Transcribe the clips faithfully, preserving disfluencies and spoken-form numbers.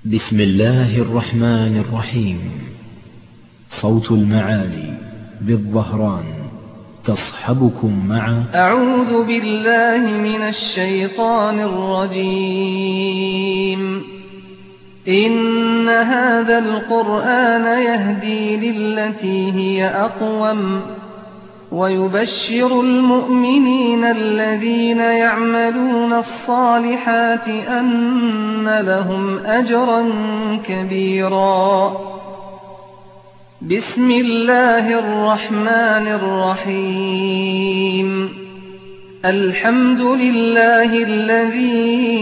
بسم الله الرحمن الرحيم. صوت المعالي بالظهران تصحبكم مع أعوذ بالله من الشيطان الرجيم. إن هذا القرآن يهدي للتي هي أقوم ويبشر المؤمنين الذين يعملون الصالحات أن لهم أجرا كبيرا. بسم الله الرحمن الرحيم. الحمد لله الذي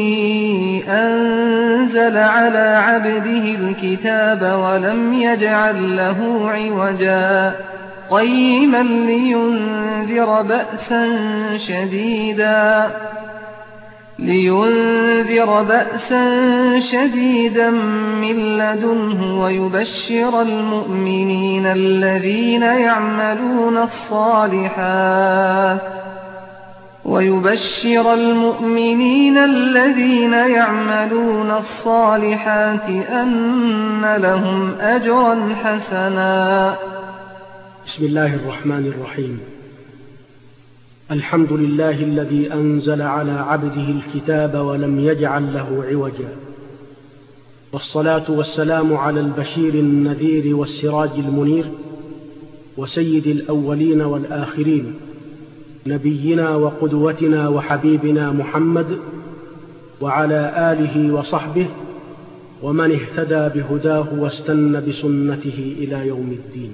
أنزل على عبده الكتاب ولم يجعل له عوجا قيما لينذر بأسا شديدا لينذر بأسا شديدا من لدنه ويبشر المؤمنين الذين يعملون الصالحات ويبشر المؤمنين الذين يعملون الصالحات أن لهم أجرا حسنا. بسم الله الرحمن الرحيم. الحمد لله الذي أنزل على عبده الكتاب ولم يجعل له عوجا، والصلاة والسلام على البشير النذير والسراج المنير وسيد الأولين والآخرين، نبينا وقدوتنا وحبيبنا محمد وعلى آله وصحبه ومن اهتدى بهداه واستنى بسنته إلى يوم الدين.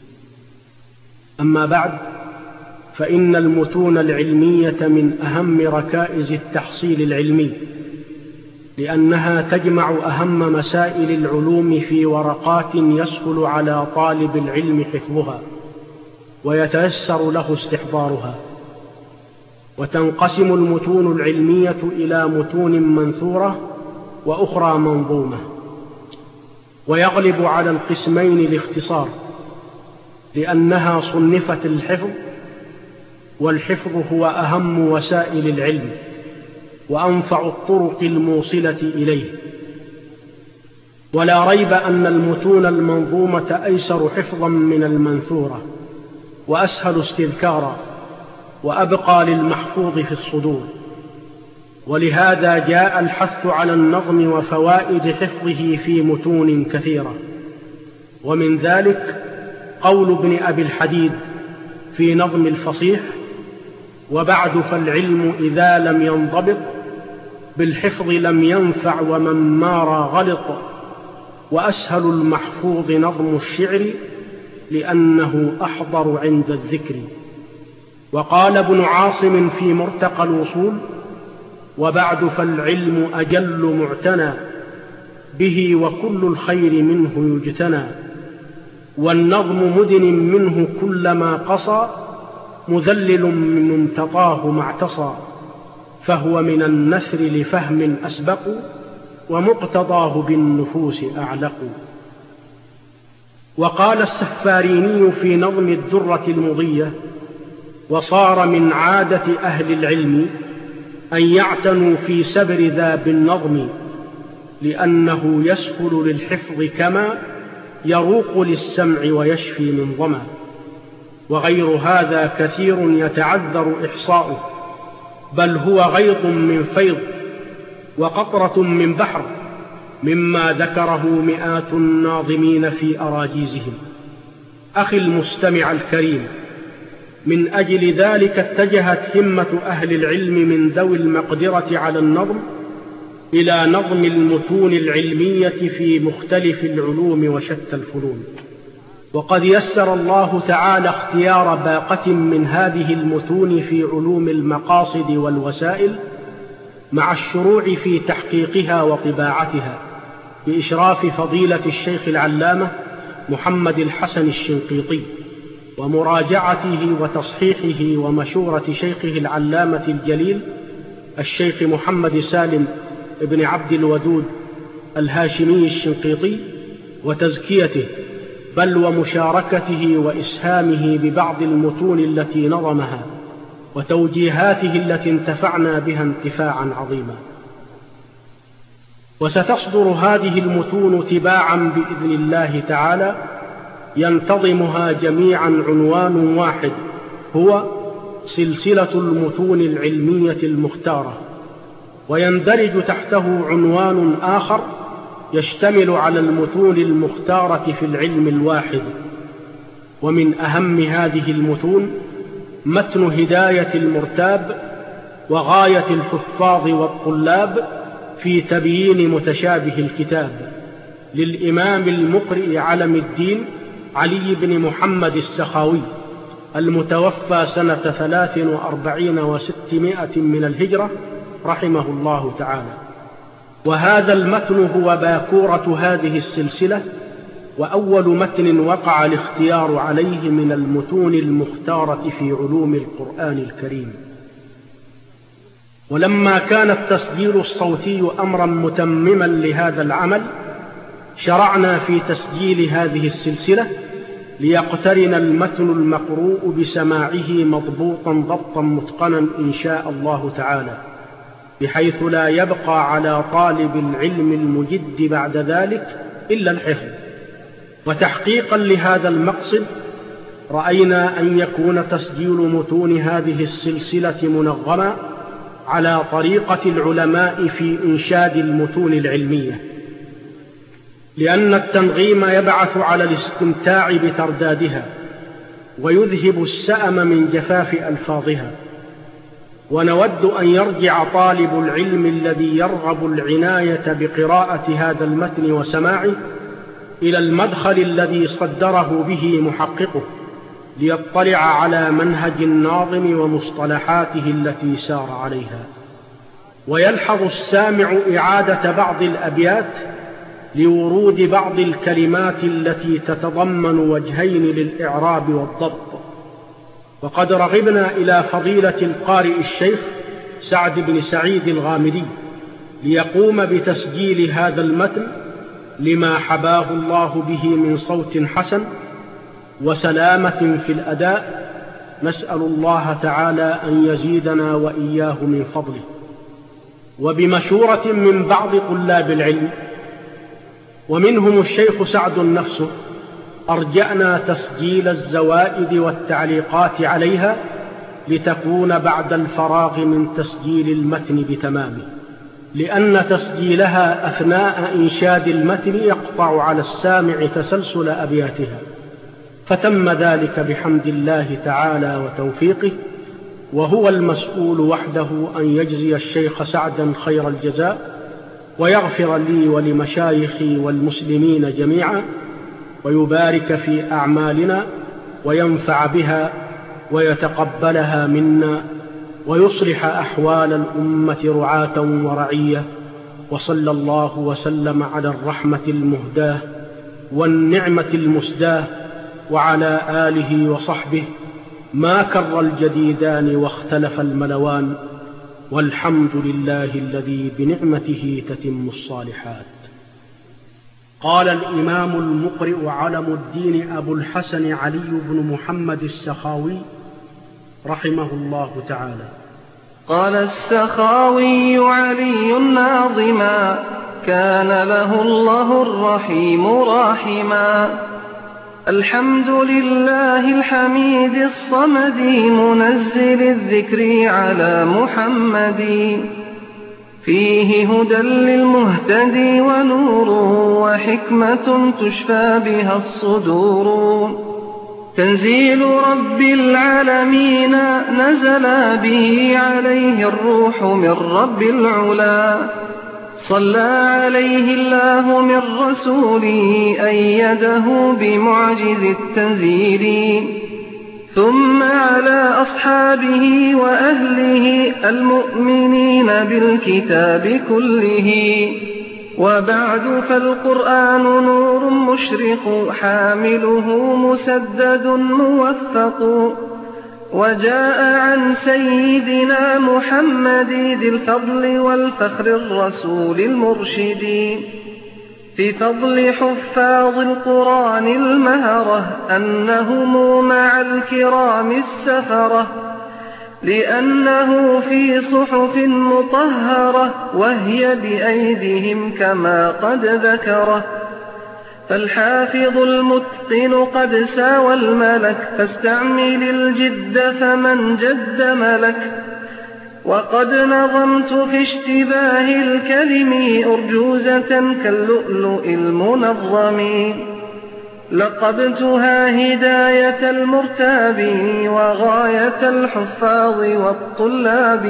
أما بعد، فإن المتون العلمية من أهم ركائز التحصيل العلمي، لأنها تجمع أهم مسائل العلوم في ورقات يسهل على طالب العلم حفظها ويتيسر له استحضارها. وتنقسم المتون العلمية إلى متون منثورة وأخرى منظومة، ويغلب على القسمين الاختصار، لأنها صنفت الحفظ، والحفظ هو أهم وسائل العلم وأنفع الطرق الموصلة إليه. ولا ريب أن المتون المنظومة أيسر حفظا من المنثورة، وأسهل استذكارا، وأبقى للمحفوظ في الصدور. ولهذا جاء الحث على النظم وفوائد حفظه في متون كثيرة. ومن ذلك قول ابن أبي الحديد في نظم الفصيح: وبعد فالعلم إذا لم ينضبط بالحفظ لم ينفع ومن مارى غلط، وأسهل المحفوظ نظم الشعر لأنه أحضر عند الذكر. وقال ابن عاصم في مرتقى الوصول: وبعد فالعلم أجل معتنى به وكل الخير منه يجتنى، والنظم مدن منه كلما قصى مذلل من امتطاه ما اعتصى، فهو من النثر لفهم أسبق ومقتضاه بالنفوس أعلق. وقال السفاريني في نظم الدرة المضية: وصار من عادة أهل العلم أن يعتنوا في سبر ذا بالنظم، لأنه يسهل للحفظ كما يروق للسمع ويشفي من ظما. وغير هذا كثير يتعذر إحصاؤه، بل هو غيض من فيض وقطرة من بحر مما ذكره مئات الناظمين في أراجيزهم. أخي المستمع الكريم، من أجل ذلك اتجهت همة أهل العلم من ذوي المقدرة على النظم إلى نظم المتون العلمية في مختلف العلوم وشتى الفنون. وقد يسر الله تعالى اختيار باقة من هذه المتون في علوم المقاصد والوسائل، مع الشروع في تحقيقها وطباعتها بإشراف فضيلة الشيخ العلامة محمد الحسن الشنقيطي، ومراجعته وتصحيحه ومشورة شيخه العلامة الجليل الشيخ محمد سالم ابن عبد الودود الهاشمي الشنقيطي، وتزكيته، بل ومشاركته وإسهامه ببعض المتون التي نظمها، وتوجيهاته التي انتفعنا بها انتفاعا عظيما. وستصدر هذه المتون تباعا بإذن الله تعالى، ينتظمها جميعا عنوان واحد، هو سلسلة المتون العلمية المختارة، ويندرج تحته عنوان آخر يشتمل على المتون المختارة في العلم الواحد. ومن أهم هذه المتون متن هداية المرتاب وغاية الحفاظ والطلاب في تبيين متشابه الكتاب للإمام المقرئ علم الدين علي بن محمد السخاوي المتوفى سنة ثلاث وأربعين وستمائة من الهجرة رحمه الله تعالى. وهذا المتن هو باكورة هذه السلسلة، وأول متن وقع الاختيار عليه من المتون المختارة في علوم القرآن الكريم. ولما كان التسجيل الصوتي أمرا متمما لهذا العمل، شرعنا في تسجيل هذه السلسلة ليقترن المتن المقروء بسماعه مضبوطا ضبطا متقنا إن شاء الله تعالى، بحيث لا يبقى على طالب العلم المجد بعد ذلك إلا الحفظ. وتحقيقا لهذا المقصد رأينا أن يكون تسجيل متون هذه السلسلة منظما على طريقة العلماء في إنشاد المتون العلمية، لأن التنغيم يبعث على الاستمتاع بتردادها ويذهب السأم من جفاف ألفاظها. ونود أن يرجع طالب العلم الذي يرغب العناية بقراءة هذا المتن وسماعه إلى المدخل الذي صدره به محققه، ليطلع على منهج الناظم ومصطلحاته التي سار عليها. ويلحظ السامع إعادة بعض الأبيات لورود بعض الكلمات التي تتضمن وجهين للإعراب والضبط. وقد رغبنا إلى فضيلة القارئ الشيخ سعد بن سعيد الغامدي ليقوم بتسجيل هذا المتن لما حباه الله به من صوت حسن وسلامة في الأداء. نسأل الله تعالى أن يزيدنا وإياه من فضله. وبمشورة من بعض طلاب العلم ومنهم الشيخ سعد نفسه، أرجأنا تسجيل الزوائد والتعليقات عليها لتكون بعد الفراغ من تسجيل المتن بتمامه، لأن تسجيلها أثناء إنشاد المتن يقطع على السامع تسلسل أبياتها، فتم ذلك بحمد الله تعالى وتوفيقه، وهو المسؤول وحده أن يجزي الشيخ سعدا خير الجزاء، ويغفر لي ولمشايخي والمسلمين جميعا، ويبارك في أعمالنا وينفع بها ويتقبلها منا، ويصلح أحوال الأمة رعاة ورعية. وصلى الله وسلم على الرحمة المهداة والنعمة المسداة وعلى آله وصحبه، ما كر الجديدان واختلف الملوان، والحمد لله الذي بنعمته تتم الصالحات. قال الإمام المقرئ علم الدين أبو الحسن علي بن محمد السخاوي رحمه الله تعالى: قال السخاوي علي ناظما، كان له الله الرحيم راحما. الحمد لله الحميد الصمد، منزل الذكر على محمد، فيه هدى للمهتدي ونور، وحكمة تشفى بها الصدور. تنزيل رب العالمين، نزل به عليه الروح من رب العلا. صلى عليه الله من رسوله، أيده بمعجز التنزيل. ثم على أصحابه وأهله المؤمنين بالكتاب كله. وبعد فالقرآن نور مشرق، حامله مسدد موفق. وجاء عن سيدنا محمد ذي الفضل والفخر الرسول المرشد، في فضل حفاظ القرآن المهرة، أنهم مع الكرام السفرة. لأنه في صحف مطهرة وهي بأيديهم كما قد ذكره. فالحافظ المتقن قد ساوى الملك، فاستعمل الجد فمن جد ملك. وقد نظمت في اشتباه الكلم أرجوزة كاللؤلؤ المنظم، لقبتها هداية المرتاب وغاية الحفاظ والطلاب.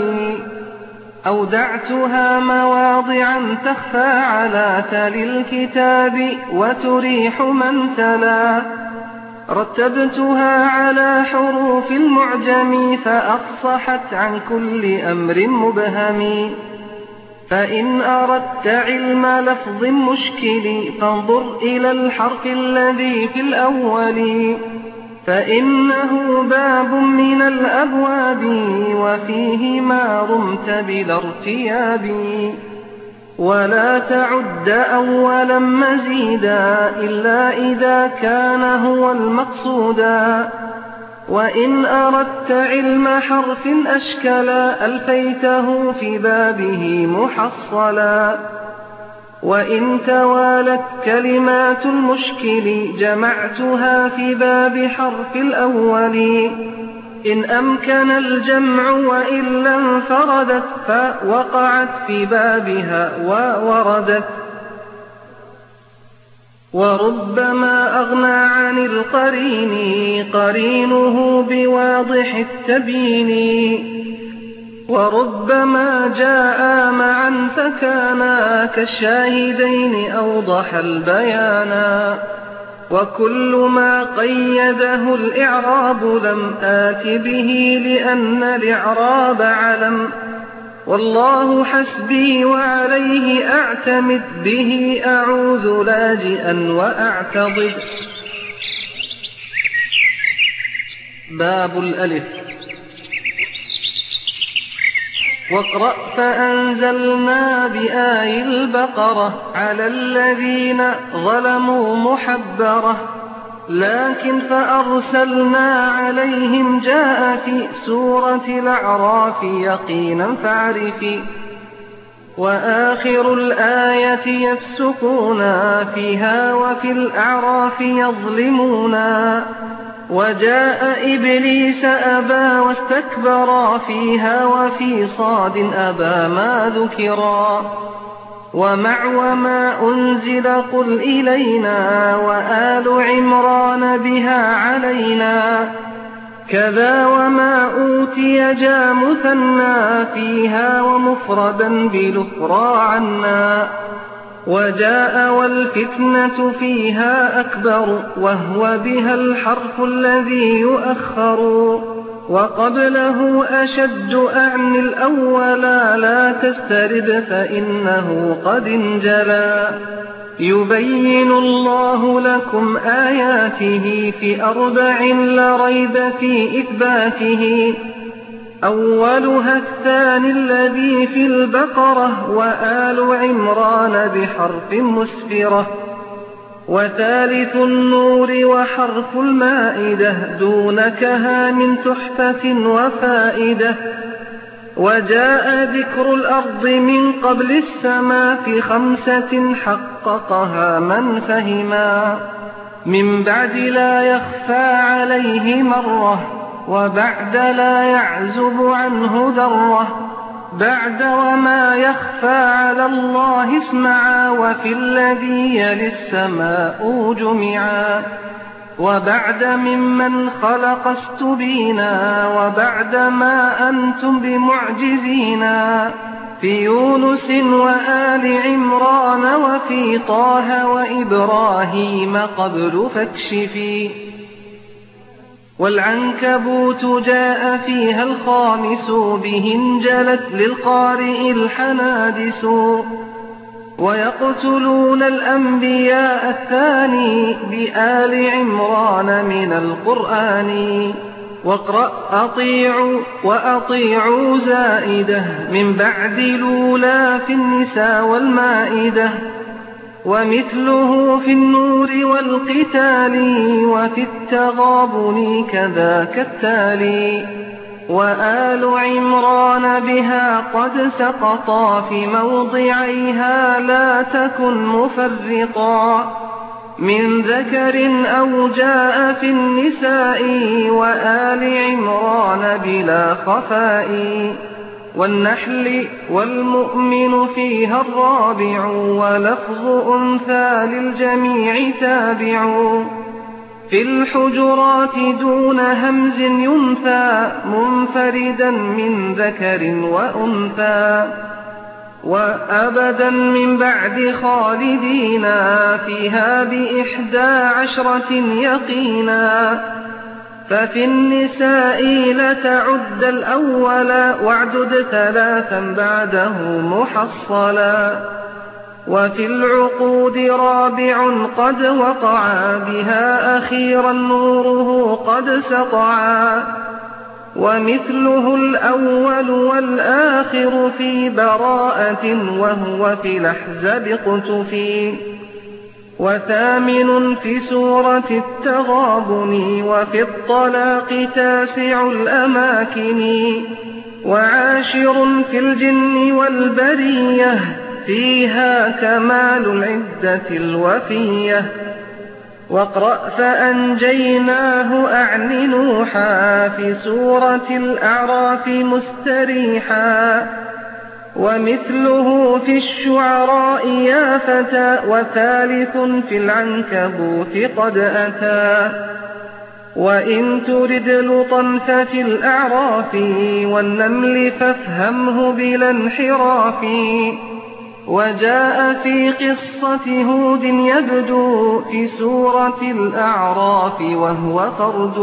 أودعتها مواضعا تخفى على تالي الكتاب وتريح من تلا. رتبتها على حروف المعجم فأفصحت عن كل أمر مبهم. فإن أردت علم لفظ مشكل فانظر إلى الحرف الذي في الأول، فإنه باب من الأبواب وفيه ما رمت بلا ارتياب. ولا تعد أولا مزيدا إلا إذا كان هو المقصودا. وإن أردت علم حرف أشكلا ألفيته في بابه محصلا. وإن توالت كلمات المشكل جمعتها في باب حرف الأول. إن أمكن الجمع وإلا انفردت فوقعت في بابها ووردت. وربما أغنى عن القرين قرينه بواضح التبيين. وربما جاء معا فكانا كالشاهدين أوضح البيانا. وكل ما قيده الإعراب لم آت به لأن الإعراب علم. والله حسبي وعليه أعتمد به أعوذ لاجئا وأعتضد. باب الألف. واقرأ فأنزلنا بآي البقرة على الذين ظلموا محبرة. لكن فأرسلنا عليهم جاء في سورة الأعراف يقينا فاعرفي. وآخر الآية يفسقون فيها وفي الأعراف يظلمون. وجاء إبليس أبى واستكبرا فيها وفي صاد أبى ما ذكرا. ومع وما أنزل قل إلينا وآل عمران بها علينا. كذا وما أوتي جاء مثنى فيها ومفردا بالأخرى عنا. وجاء والفتنة فيها أكبر وهو بها الحرف الذي يؤخر. وقبله أشد أعني الأولا لا تسترب فإنه قد انجلى. يبين الله لكم آياته في أربع لا ريب في إثباته. أولها الثاني الذي في البقرة وآل عمران بحرف مسفرة. وثالث النور وحرف المائدة دونكها من تحفة وفائدة. وجاء ذكر الأرض من قبل السماء في خمسة حققها من فهما. من بعد لا يخفى عليه مرة وبعد لا يعزب عنه ذرة. بعد وما يخفى على الله اسمعا وفي الذي يلي السماء جمعا. وبعد ممن خلق استبينا. وبعد ما أنتم بمعجزينا. في يونس وآل عمران وفي طه وإبراهيم قبل فاكشفي. والعنكبوت جاء فيها الخامس به انجلت للقارئ الحنادس. ويقتلون الأنبياء الثاني بآل عمران من القرآن. واقرأ أطيعوا وأطيعوا زائدة من بعد الأولى في النساء والمائدة. ومثله في النور والقتال وفي التغابن كذاك التالي. وآل عمران بها قد سقطا في موضعيها لا تكن مفرطا من ذكر أو جاء في النساء وآل عمران بلا خفاء والنحل والمؤمن فيها الرابع ولفظ أنثى للجميع تابع في الحجرات دون همز ينثى منفردا من ذكر وأنثى وأبدا من بعد خالدينا فيها بإحدى عشرة يقينا ففي النساء لتعد الأول واعدد ثلاثا بعده محصلا وفي العقود رابع قد وقعا بها أخيرا نوره قد سطعا ومثله الأول والآخر في براءة وهو في الأحزاب اقتفي وثامن في سورة التغابن وفي الطلاق تاسع الأماكن وعاشر في الجن والبرية فيها كمال العدة الوفية واقرأ فأنجيناه أعن نوحا في سورة الأعراف مستريحا ومثله في الشعراء يا فتى وثالث في العنكبوت قد أتى وإن ترد لطا ففي الأعراف والنمل فافهمه بلا انحراف وجاء في قصة هود يبدو في سورة الأعراف وهو قرد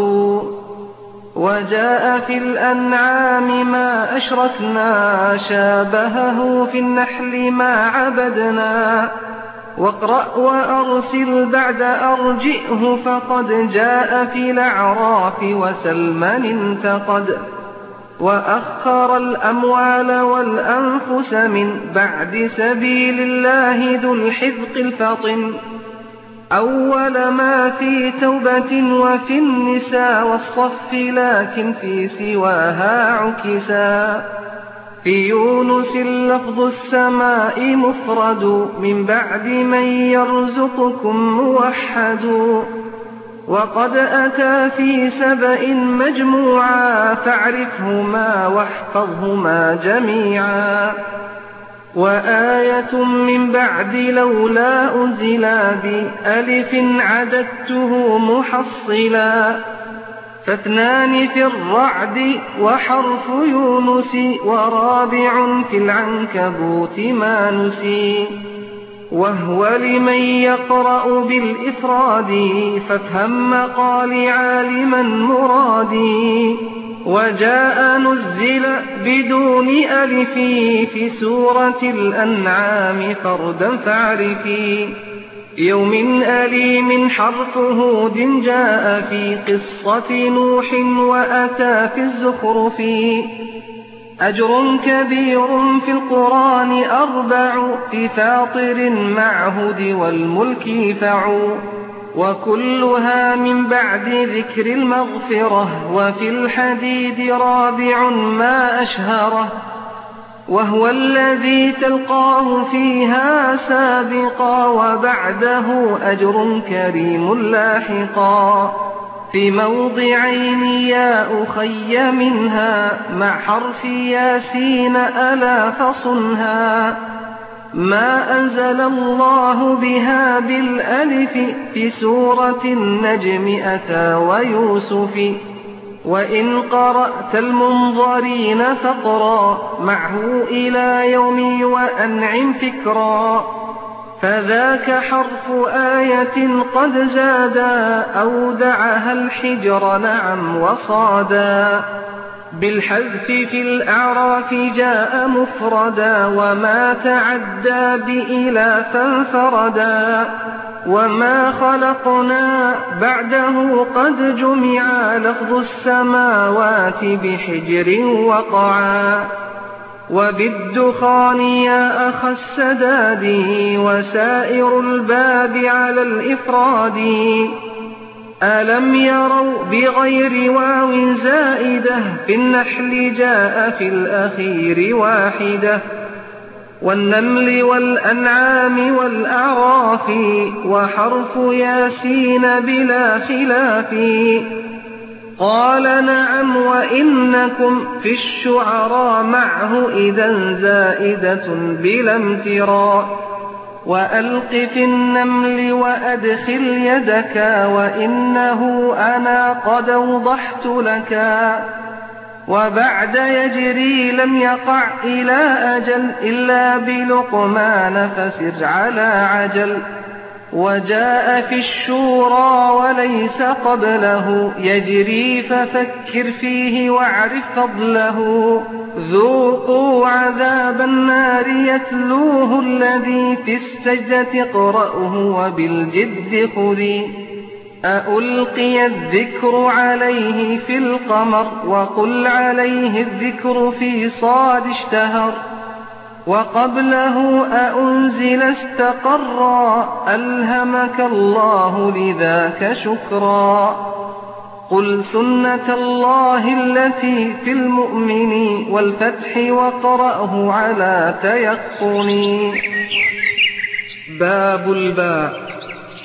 وجاء في الأنعام ما أشركنا شابهه في النحل ما عبدنا واقرأ وأرسل بعد أرجئه فقد جاء في الأعراف وسلمان انتقد وأخر الأموال والأنفس من بعد سبيل الله ذو الحذق الفطن أول ما في توبة وفي النساء والصف لكن في سواها عكسا في يونس لفظ السماء مفرد من بعد من يرزقكم موحد وقد أتى في سبأ مجموعا فاعرفهما واحفظهما جميعا وآية من بعد لولا أنزلا بألف عددته محصلا فاثنان في الرعد وحرف يونس ورابع في العنكبوت ما نسي وهو لمن يقرأ بالإفراد فافهم مقال عالما مرادي وجاء نزل بدون ألف في سورة الأنعام فردا فاعرفي يوم أليم حرف هود جاء في قصة نوح وأتى في الزخرف أجر كبير في القرآن أربع في فاطر مع هود والملك فعوا وكلها من بعد ذكر المغفرة وفي الحديد رابع ما أشهره وهو الذي تلقاه فيها سابقا وبعده أجر كريم لاحقا في موضعين يا أخي منها مع حرف ياسين ألا فصنها ما أنزل الله بها بالألف في سورة النجم أتى ويوسف وإن قرأت المنظرين فاقرأ معه إلى يوم وأنعم فكرا فذاك حرف آية قد زادا أودعها الحجر نعم وصادا بالحذف في الأعراف جاء مفردا وما تعدى بإلى فانفردا وما خلقنا بعده قد جمع لفظ السماوات بحجر وقعا وبالدخان يا أخ السداد وسائر الباب على الإفراد ألم يروا بغير واو زائدة في النحل جاء في الأخير واحدة والنمل والأنعام والأعراف وحرف ياسين بلا خلاف قال نعم وإنكم في الشعراء معه إذا زائدة بلا امتراء وألق في النمل وأدخل يدك وإنه أنا قد أوضحت لك وبعد يجري لم يقع إلى أجل إلا بلقمان فسر على عجل وجاء في الشورى وليس قبله يجري ففكر فيه واعرف فضله ذوقوا عذاب النار يتلوه الذي في السجدة اقرأه وبالجد خذي أألقي الذكر عليه في القمر وقل عليه الذكر في صاد اشتهر وقبله أأنزل استقرا ألهمك الله لذاك شكرا قل سنة الله التي في المؤمن والفتح وقرأه على تيقن. باب الباء.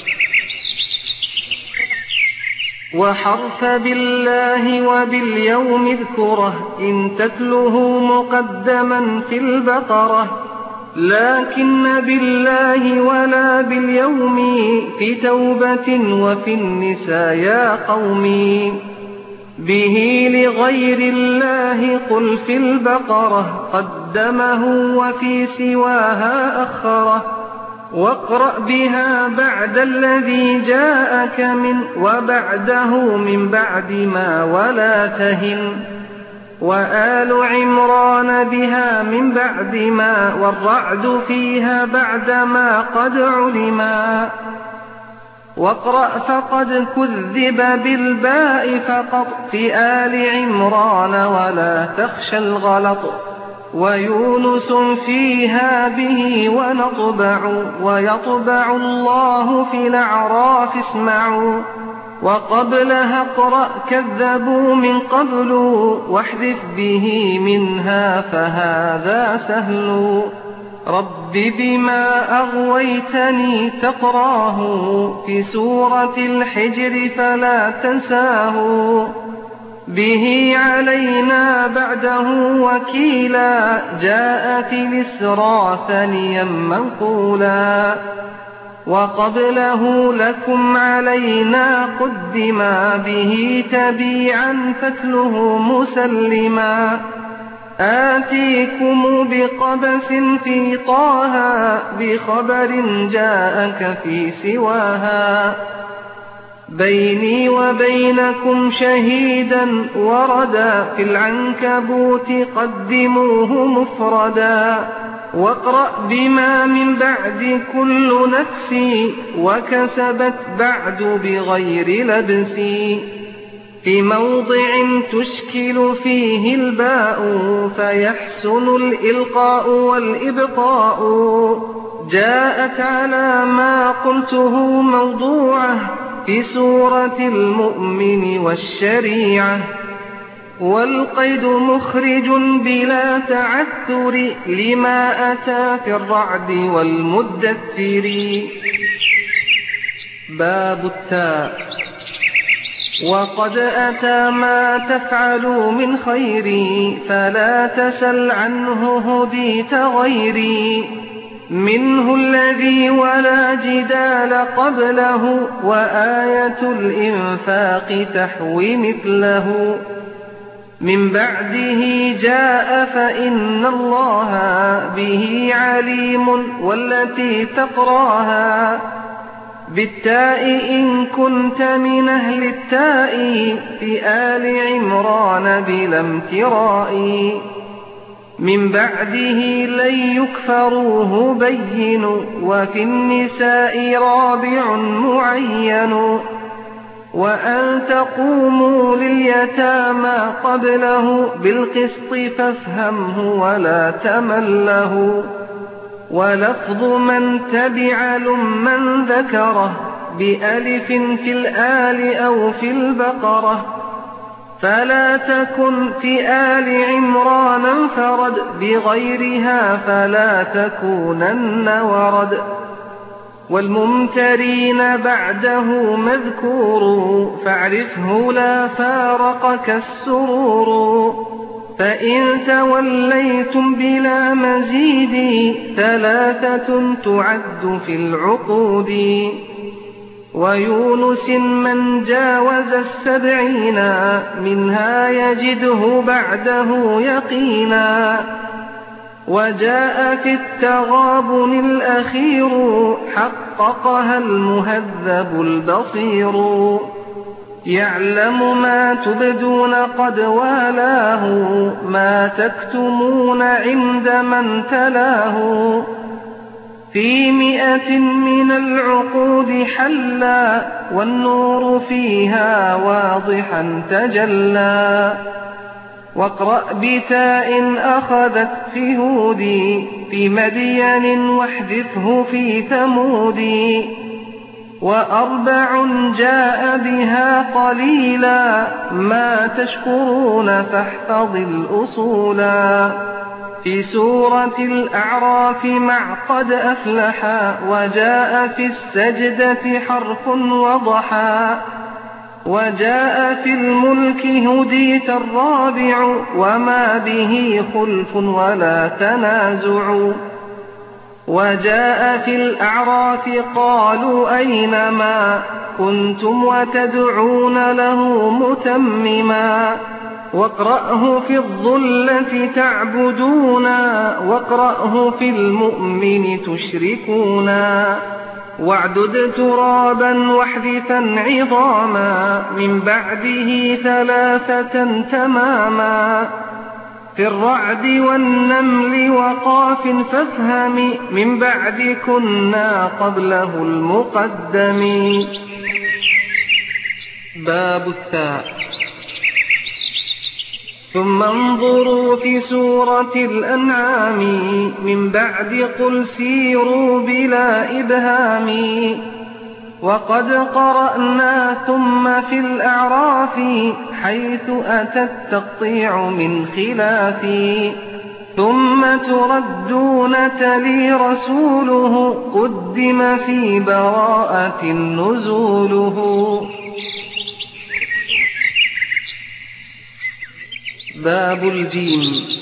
وحرف بالله وباليوم اذكره إن تتله مقدما في البقرة لكن بالله ولا باليوم في توبة وفي النساء يا قومي به لغير الله قل في البقرة قدمه وفي سواها أخره واقرأ بها بعد الذي جاءك من وبعده من بعد ما ولا تهن وآل عمران بها من بعد ما والرعد فيها بعد ما قد علما واقرأ فقد كذب بالباء فقط في آل عمران ولا تخشى الغلط ويونس فيها به ونطبع ويطبع الله في الأعراف اسمعوا وقبلها اقرأ كذبوا من قبل واحذف به منها فهذا سهل رب بما أغويتني تقراه في سورة الحجر فلا تنساه به علينا بعده وكيلا جاء في الإسراء ثانيا منقولا وقبله لكم علينا قدما به تبيعا فتله مسلما آتيكم بقبس في طه بخبر جاءك في سواها بيني وبينكم شهيدا وردا في العنكبوت قدموه مفردا واقرأ بما من بعد كل نفس وكسبت بعد بغير لبس في موضع تشكل فيه الباء فيحسن الإلقاء والإبقاء جاءت على ما قلته موضوعه في سورة المؤمن والشريعة والقيد مخرج بلا تعثر لما أتى في الرعد والمدثر. باب التاء. وقد أتى ما تفعلوا من خير فلا تسل عنه هديت غيري منه الذي ولا جدال قبله وآية الإنفاق تحوي مثله من بعده جاء فإن الله به عليم والتي تقراها بالتاء إن كنت من أهل التاء في آل عمران بلا امتراء من بعده لن يكفروه بين وفي النساء رابع معين وأن تقوموا لليتامى قبله بالقسط فافهمه ولا تمله ولفظ من تبع لمن ذكره بألف في الآل أو في البقرة، فلا تكن في آل عمران انفرد، بغيرها فلا تكونن ورد. والممترين بعده مذكور، فاعرفه لا فارقك السرور. فإن توليتم بلا مزيد، ثلاثة تعد في العقود. ويونس من جاوز السبعين، منها يجده بعده يقينا. وجاء في التغابن الأخير، حققها المهذب البصير. يعلم ما تبدون قد والاه، ما تكتمون عند من تلاه. في مئة من العقود حلا، والنور فيها واضحا تجلى. واقرأ بتاء أخذت في هودي، في مدين واحذفه في ثمودي. وأربع جاء بها قليلا، ما تشكرون فاحفظ الأصولا. في سورة الأعراف مع قد أفلحا، وجاء في السجدة حرف وضحا. وجاء في الملك هديت الرابع، وما به خلف ولا تنازع. وجاء في الأعراف قالوا أينما كنتم وتدعون له متمما. واقرأه في الظلة تعبدونا، واقرأه في المؤمن تشركونا. واعدد ترابا واحذفا عظاما، من بعده ثلاثة تماما. في الرعد والنمل وقاف فافهم، من بعد كنا قبله المقدم. باب الثاء. ثم انظروا في سورة الأنعام، من بعد قل سيروا بلا إبهام. وقد قرأنا ثم في الأعراف، حيث أتى التقطيع من خلاف. ثم تردون تلي رسوله، قدم في براءة نزوله. باب الجيم.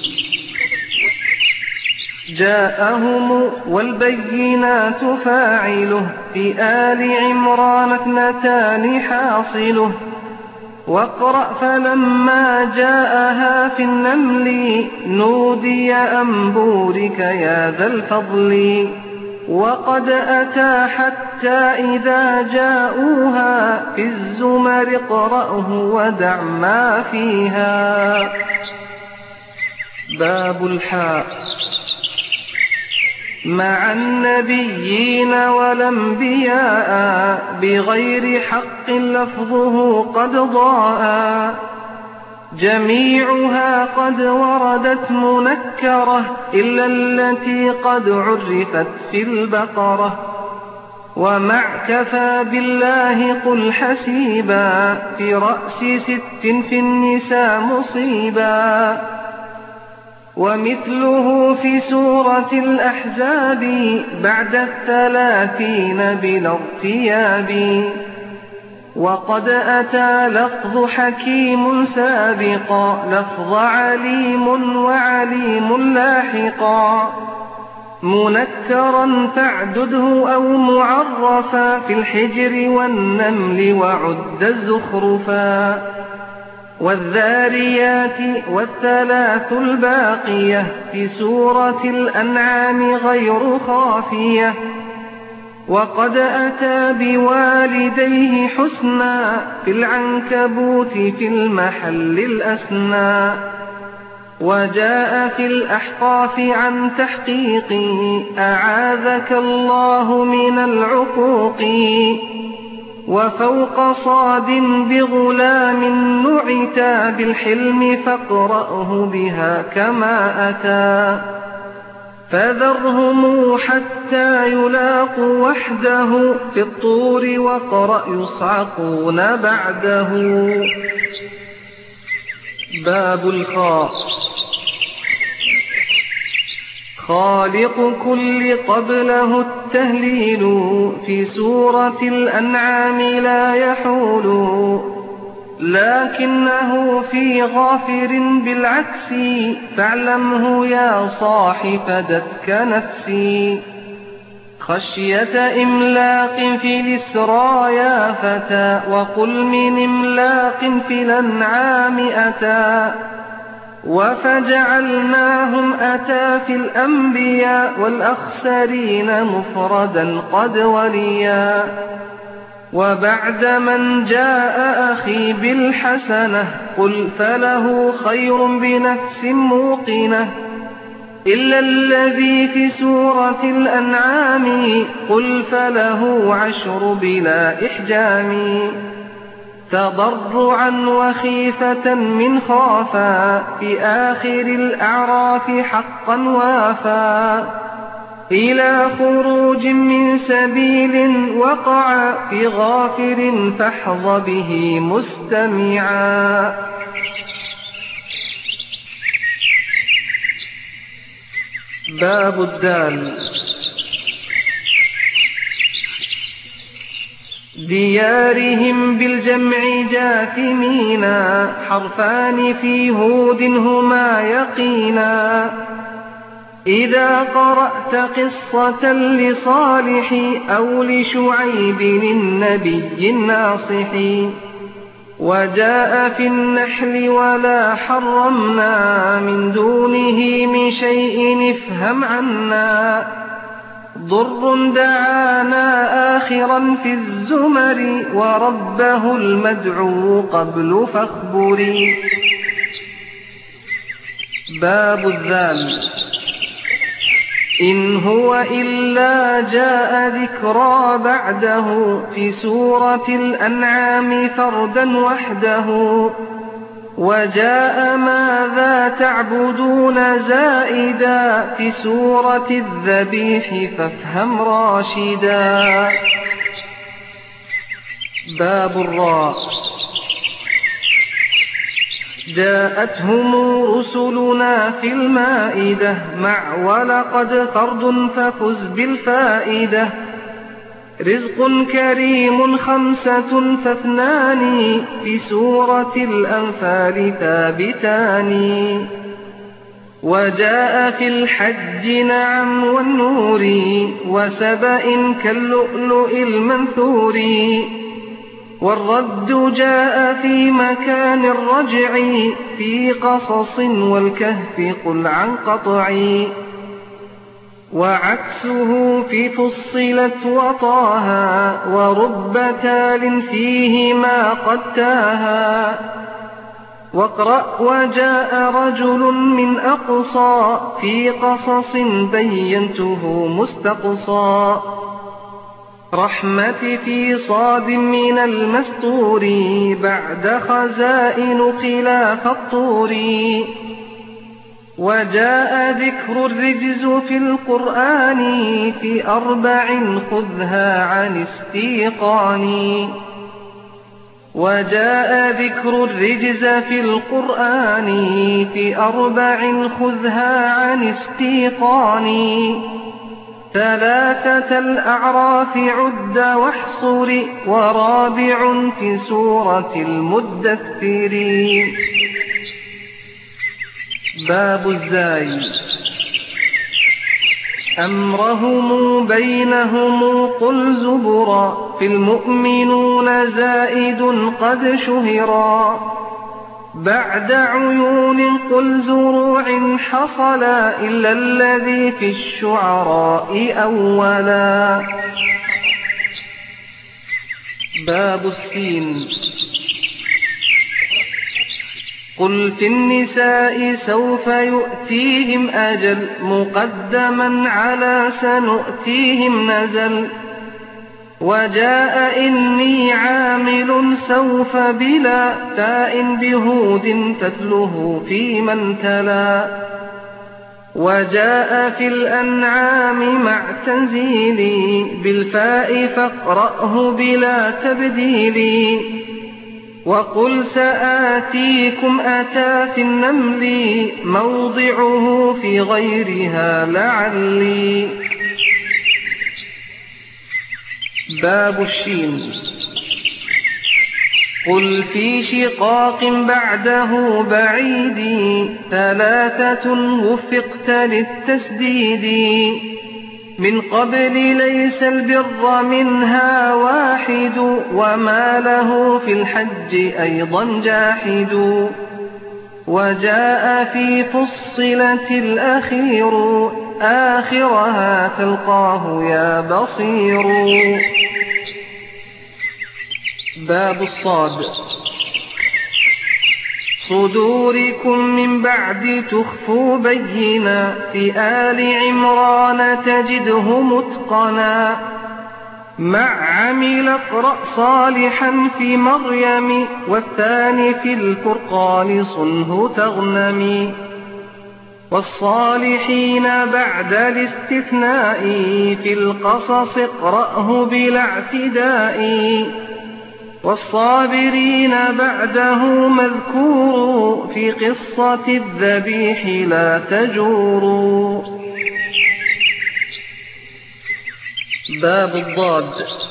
جاءهم والبينات فاعله، في آل عمران اثنتان حاصله. واقرأ فلما جاءها في النمل، نودي أن بورك يا ذا الفضل. وقد أتى حتى إذا جاءوها، في الزمر اقرأه ودع ما فيها. باب الحاء. مع النبيين والأنبياء، بغير حق لفظه قد ضاء. جميعها قد وردت منكرة، إلا التي قد عرفت في البقرة. ومع كفى بالله قل حسيبا، في رأس ست في النساء مصيبا. ومثله في سورة الأحزاب، بعد الثلاثين بلا ارتياب. وقد أتى لفظ حكيم سابقا، لفظ عليم وعليم لاحقا. منكرا فاعدده أو معرفا، في الحجر والنمل وعد الزخرفا. والذاريات والثلاث الباقية، في سورة الأنعام غير خافية. وقد أتى بوالديه حسنا، في العنكبوت في المحل الأسنى. وجاء في الأحقاف عن تحقيق، أعاذك الله من العقوق. وفوق صاد بغلام نعتا، بالحلم فاقرأه بها كما أتى. فذرهم حتى يلاقوا وحده في الطور واقرأ يصعقون بعده. باب الخاء. خالق كل قبله التهليل في سورة الأنعام لا يحول، لكنه في غافر بالعكس، فاعلمه يا صاح فدتك نفسي. خشية إملاق في الإسرى يا فتى، وقل من إملاق في الأنعام أتى، وفجعلناهم أتى في الأنبياء والأخسرين مفردا قد وليا. وبعد من جاء أخي بالحسنة، قل فله خير بنفس موقنة، إلا الذي في سورة الأنعام، قل فله عشر بلا إحجام. تضرعا وخيفة من خافا، في آخر الأعراف حقا وافا، إلى خروج من سبيل وقع في غافر فاحظ به مستمعا. باب الدال. ديارهم بالجمع جاثمينا، حرفان في هود هما يقينا. إذا قرأت قصة لصالح أو لشعيب النبي الناصح، وجاء في النحل ولا حرمنا، من دونه من شيء افهم عنا. ضر دعانا آخرا في الزمر، وربه المدعو قبل فاخبري. باب الذال. إن هو إلا جاء ذكرى بعده، في سورة الأنعام فردا وحده. وجاء ماذا تعبدون زائدا، في سورة الذبيح فافهم راشدا. باب الراء. جاءتهم رسلنا في المائدة، مع ولقد فرد ففز بالفائدة. رزق كريم خمسة فاثنان، في سورة الأنفال ثابتان. وجاء في الحج نعم والنور، وسبأ كاللؤلؤ المنثور. والرد جاء في مكان الرجع، في قصص والكهف قل عن قطع. وعكسه في فصلت وطاها، ورب تال فيهما قد تاها. واقرأ وجاء رجل من أقصى، في قصص بينته مستقصى. رحمة في صاد من المستور، بعد خزائن خلاف الطور. وجاء ذكر الرجز في القرآن، في أربع خذها عن استيقان. وجاء ذكر الرجز في القرآن، في أربع خذها عن استيقان. ثلاثة الأعراف عد واحصر، ورابع في سورة المدثر. باب الزاي. أمرهم بينهم قل زبرا، في المؤمنون زائد قد شهرا. بعد عيون قل زروع حصلا، إلا الذي في الشعراء أولا. باب السين. قل في النساء سوف يؤتيهم أجل، مقدما على سنؤتيهم نزل. وجاء إني عامل سوف بلا تاء بهود تتله في من تلا. وجاء في الأنعام مع تنزيلي بالفاء فاقرأه بلا تبديل وقل سآتيكم أتى في النمل موضعه في غيرها لعلي. باب الشين. قل في شقاق بعده بعيد ثلاثة وفقت للتسديد من قبل ليس البر منها واحد وما له في الحج أيضا جاحد وجاء في فصلة الأخير آخرها تلقاه يا بصير. باب الصاد. صدوركم من بعد تخفوا بينا في آل عمران تجده متقنا مع عمل اقرأ صالحا في مريم والثاني في الفرقان صنه تغنمي والصالحين بعد الاستثناء في القصص اقرأه بلا اعتداء والصابرين بعده مذكور في قصة الذبيح لا تجور. باب الضاد.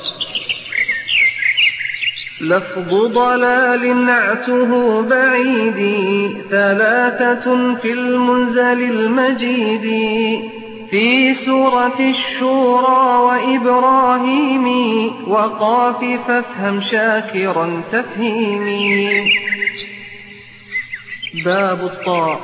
لفظ ضلال نعته بعيد ثلاثة في المنزل المجيد في سورة الشورى وإبراهيم وقاف فافهم شاكرا تفهيمي. باب الطاء.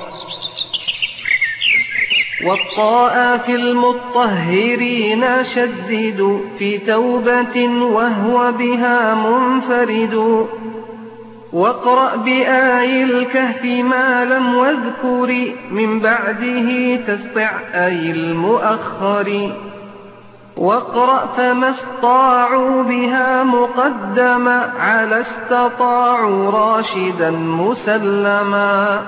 والطاء في المطهرين شدد في توبة وهو بها منفرد واقرأ بآي الكهف ما لم واذكر من بعده تسطع آي المؤخر واقرأ فما استطاعوا بها مقدما على استطاعوا راشدا مسلما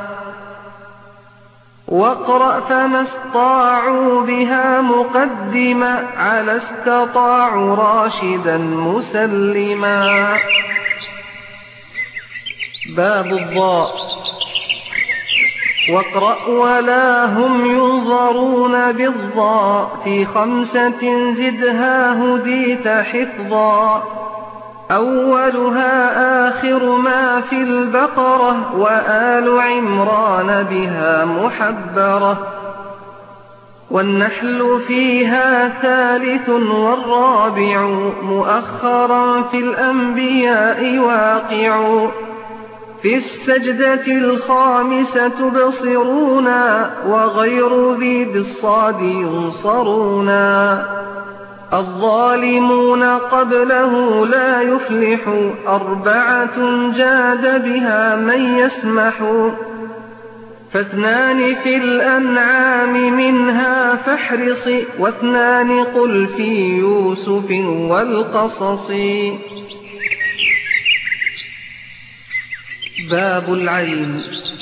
واقرأ فما استطاعوا بها مقدما على استطاعوا راشدا مسلما. باب الضاء. واقرأ ولا هم ينظرون بالضاء في خمسة زدها هديت حفظا أولها آخر ما في البقرة وآل عمران بها محبرة والنحل فيها ثالث والرابع مؤخرا في الأنبياء واقع في السجدة الخامسة بصرونا وغير ذي بالصاد ينصرونا الظالمون قبله لا يفلح أربعة جاد بها من يسمح فاثنان في الأنعام منها فاحرص واثنان قل في يوسف والقصص. باب العين.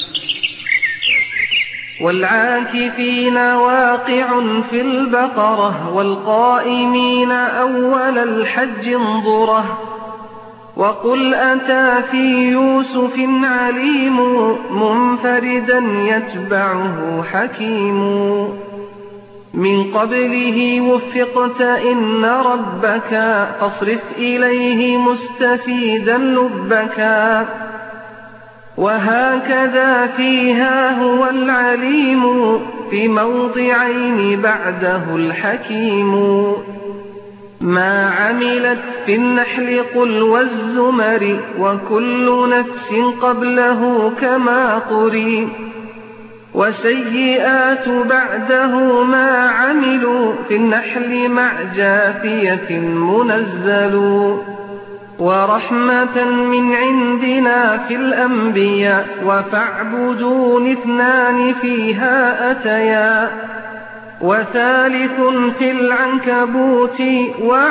والعاكفين واقع في البقرة والقائمين أول الحج انظره وقل أتى في يوسف عليم منفردا يتبعه حكيم من قبله وفقت إن ربك فاصرف إليه مستفيدا لبكا وهكذا فيها هو العليم في موضعين بعده الحكيم ما عملت في النحل قل والزمر وكل نفس قبله كما قري وسيئات بعده ما عملوا في النحل مع جاثية منزل ورحمة من عندنا في الأنبياء وفاعبدون اثنان فيها أتيا وثالث في العنكبوت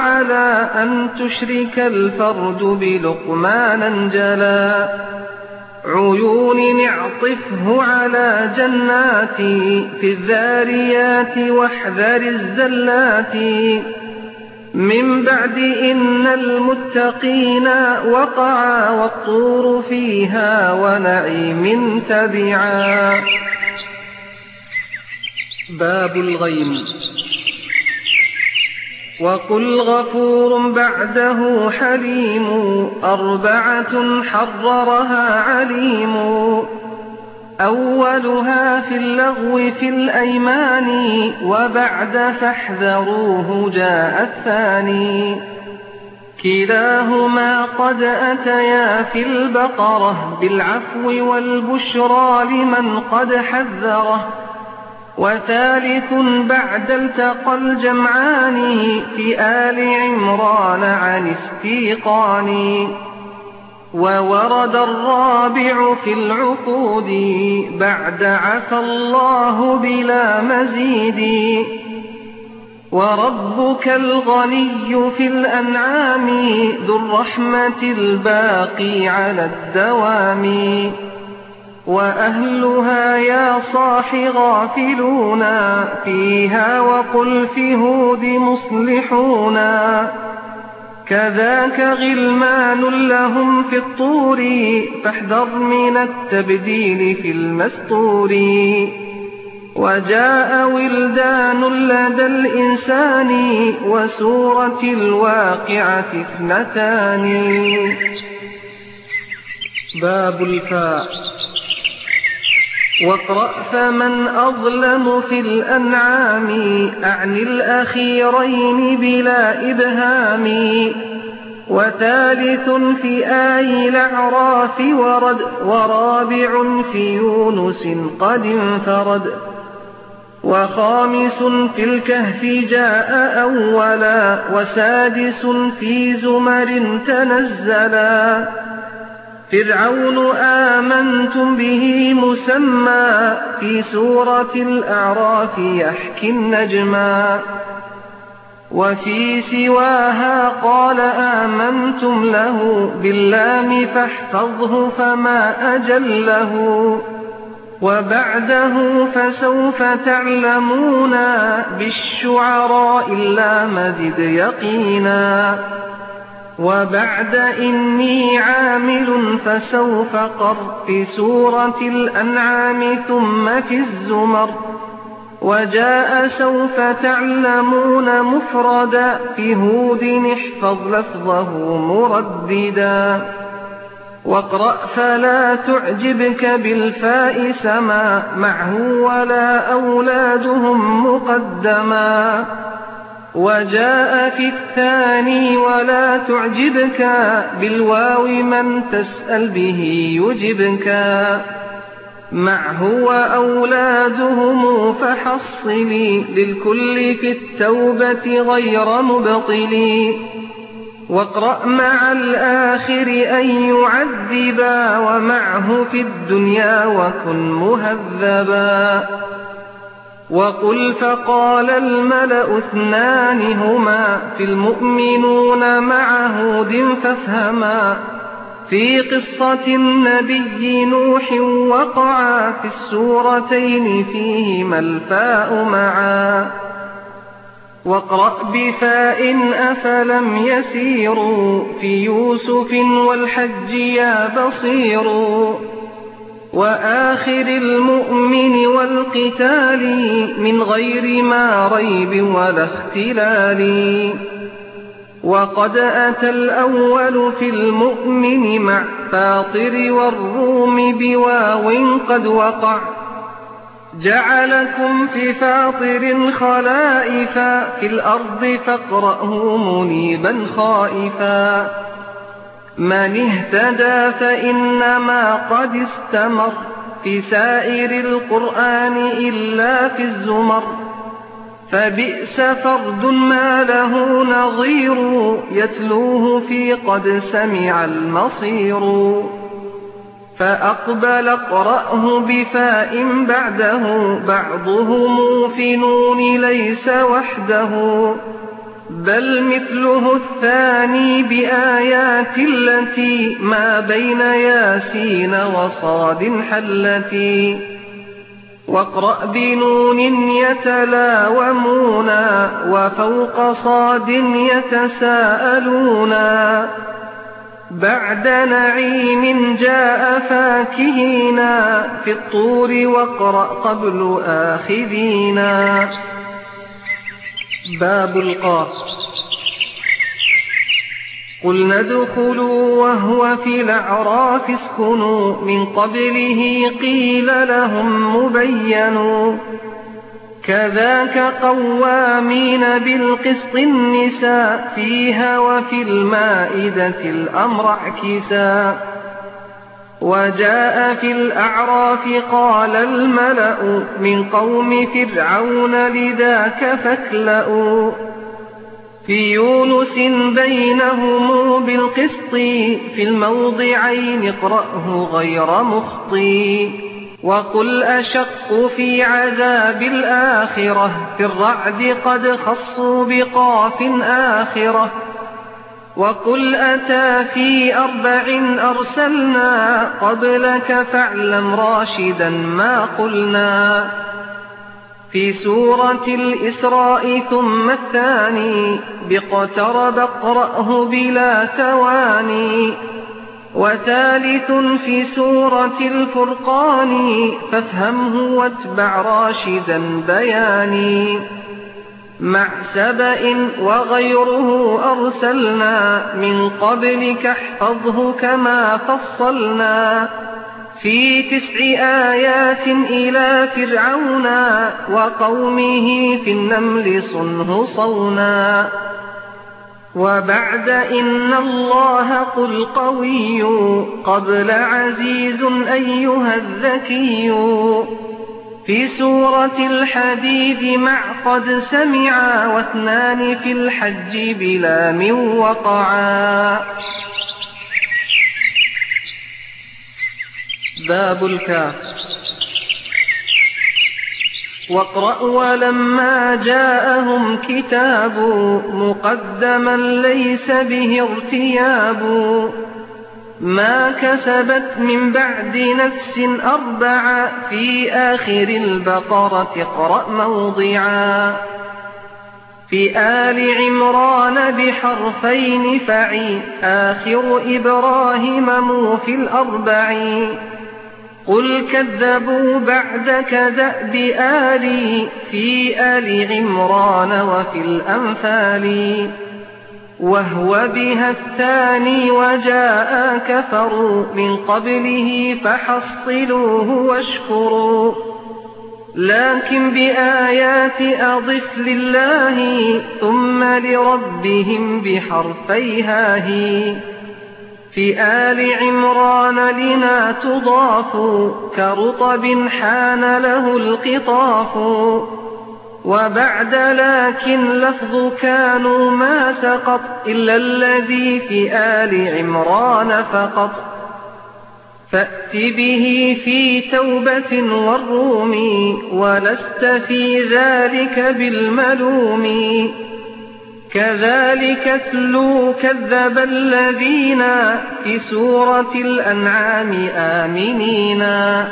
وعلى أن تشرك الفرد بلقمان جلا عيون اعطفه على جناتي في الذاريات واحذر الزلات من بعد إن المتقين وقعا والطور فيها ونعيم تبعا. باب الغيم. وقل غفور بعده حليم أربعة حررها عليم أولها في اللغو في الأيمان وبعد فاحذروه جاء الثاني كلاهما قد أتيا في البقرة بالعفو والبشرى لمن قد حذره وثالث بعد التقى الجمعان في آل عمران عن استيقان وورد الرابع في العقود بعد عفى الله بلا مزيد وربك الغني في الأنعام ذو الرحمة الباقي على الدوام وأهلها يا صاح غافلون فيها وقل في هود مصلحون كذاك غلمان لهم في الطور فاحذر من التبديل في المستور وجاء ولدان لدى الإنسان وسورة الواقعة اثنتان. باب الفاء. واقرأ فمن أظلم في الأنعام أعني الأخيرين بلا إبهام وثالث في آي الأعراف ورد ورابع في يونس قد انفرد وخامس في الكهف جاء أولا وسادس في زمر تنزلا فرعون آمنتم به مسمى في سورة الأعراف يحكي النجما وفي سواها قال آمنتم له باللام فاحفظه فما أجله وبعده فسوف تعلمون بالشعراء إلا مزد يقينا وبعد إني عامل فسوف قر في سورة الأنعام ثم في الزمر وجاء سوف تعلمون مفردا في هود احفظ لفظه مرددا واقرأ فلا تعجبك بالفاء سما معه ولا أولادهم مقدما وجاء في الثاني ولا تعجبك بالواو من تسأل به يجبك معه وأولادهم فحصلي للكل في التوبة غير مبطلي واقرأ مع الآخر أن يعذبا ومعه في الدنيا وكن مهذبا وقل فقال الملأ اثنان هما في المؤمنون مع هود فافهما في قصة النبي نوح وقعا في السورتين فيهما الفاء معا واقرأ بفاء أفلم يسيروا في يوسف والحج يا بصير وآخر المؤمن والقتال من غير ما ريب ولا اختلال وقد أتى الأول في المؤمن مع فاطر والروم بواو قد وقع جعلكم في فاطر خلائفا في الأرض فاقرأه منيبا خائفا من اهتدى فإنما قد استمر في سائر القرآن إلا في الزمر فبئس فرد ما له نظير يتلوه في قد سمع المصير فأقبل اقرأه بفاء بعده بعضهم في نون ليس وحده بل مثله الثاني بآيات التي ما بين ياسين وصاد حلتي واقرأ بنون يتلاومون وفوق صاد يتساءلون بعد نعيم جاء فاكهينا في الطور واقرأ قبل آخذينا. باب القاف. قلنا ادخلوا وهو في الأعراف اسكنوا من قبله قيل لهم مبينوا كذاك قوامين بالقسط النساء فيها وفي المائدة الأمر اعكسا. وجاء في الأعراف قال الملأ من قوم فرعون لذاك فاكلأوا في يونس بينهم بالقسط في الموضعين اقرأه غير مخطي. وقل أشق في عذاب الآخرة في الرعد قد خصوا بقاف آخرة. وقل أتى في أربع أرسلنا قبلك فاعلم راشدا ما قلنا. في سورة الإسراء ثم الثاني باقترب اقرأه بلا تواني. وثالث في سورة الفرقان فافهمه واتبع راشدا بياني. مع سبأ وغيره أرسلنا من قبلك احفظه كما فصلنا في تسع آيات إلى فرعون وقومه في النمل صنه صونا. وبعد إن الله قل قوي قبل عزيز أيها الذكي في سورة الحديد مع قد سمعا واثنان في الحج بلا من وقعا. باب الكاف. واقرأ ولما جاءهم كتاب مقدما ليس به ارتياب ما كسبت من بعد نفس أربعا في آخر البقرة اقرأ موضعا. في آل عمران بحرفين فعي آخر إبراهيم مو في الأربعين. قل كذبوا بعد كذب آلي في آل عمران وفي الأنفال. وهو بها الثاني وجاء كفروا من قبله فحصلوه واشكروا. لكن بآيات أضف لله ثم لربهم بحرفيها هي. في آل عمران لنا تضاف كرطب حان له القطاف. وبعد لكن لفظ كانوا ما سقط إلا الذي في آل عمران فقط. فأت به في توبة والروم ولست في ذلك بالملوم. كذلك اتلو كذب الذين في سورة الأنعام آمنين.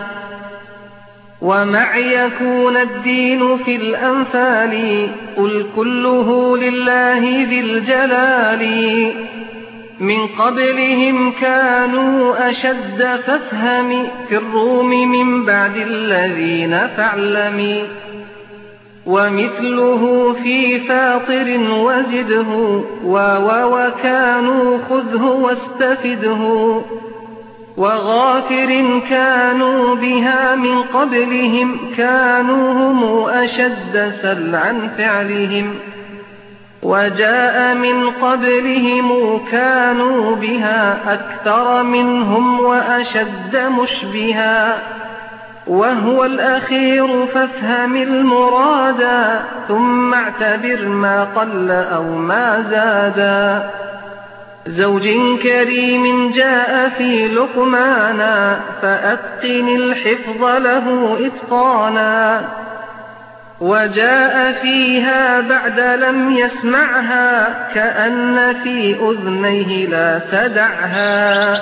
ومع يكون الدين في الأنفال قل كله لله ذي الجلال. من قبلهم كانوا أشد فافهم في الروم من بعد الذين فاعلم. ومثله في فاطر وزده واو وكانوا خذه واستفده. وغافر كانوا بها من قبلهم كانوا هم أشد سلعا فعلهم. وجاء من قبلهم كانوا بها أكثر منهم وأشد مشبها. وهو الأخير فافهم المرادا ثم اعتبر ما قل أو ما زادا. زوج كريم جاء في لقمانا فأتقن الحفظ له إتقانا. وجاء فيها بعد لم يسمعها كأن في أذنيه لا تدعها.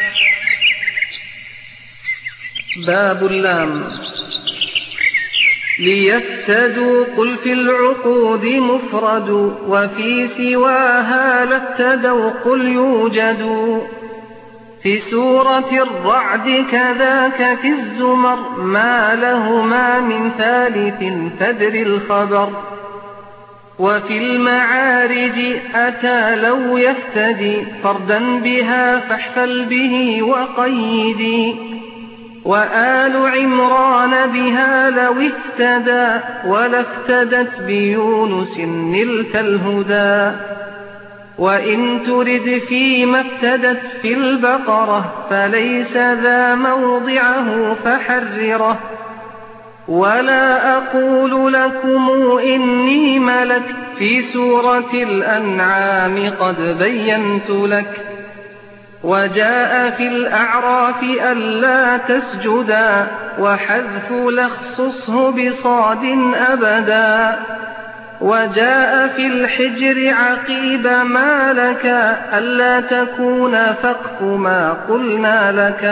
باب اللام. ليفتدوا قل في العقود مفرد وفي سواها لافتدوا قل يوجد. في سورة الرعد كذاك في الزمر ما لهما من ثالث فادر الخبر. وفي المعارج أتى لو يفتدي فردا بها فاحفل به وقيدي. وآل عمران بها لو افتدى ولا افتدت بيونس نلت الهدى. وإن ترد فيما افتدت في البقرة فليس ذا موضعه فحرره. ولا أقول لكم إني ملك في سورة الأنعام قد بينت لك. وجاء في الأعراف ألا تسجدا وحذف لاخصصه بصاد أبدا. وجاء في الحجر عقيب ما لك ألا تكون فقف ما قلنا لك.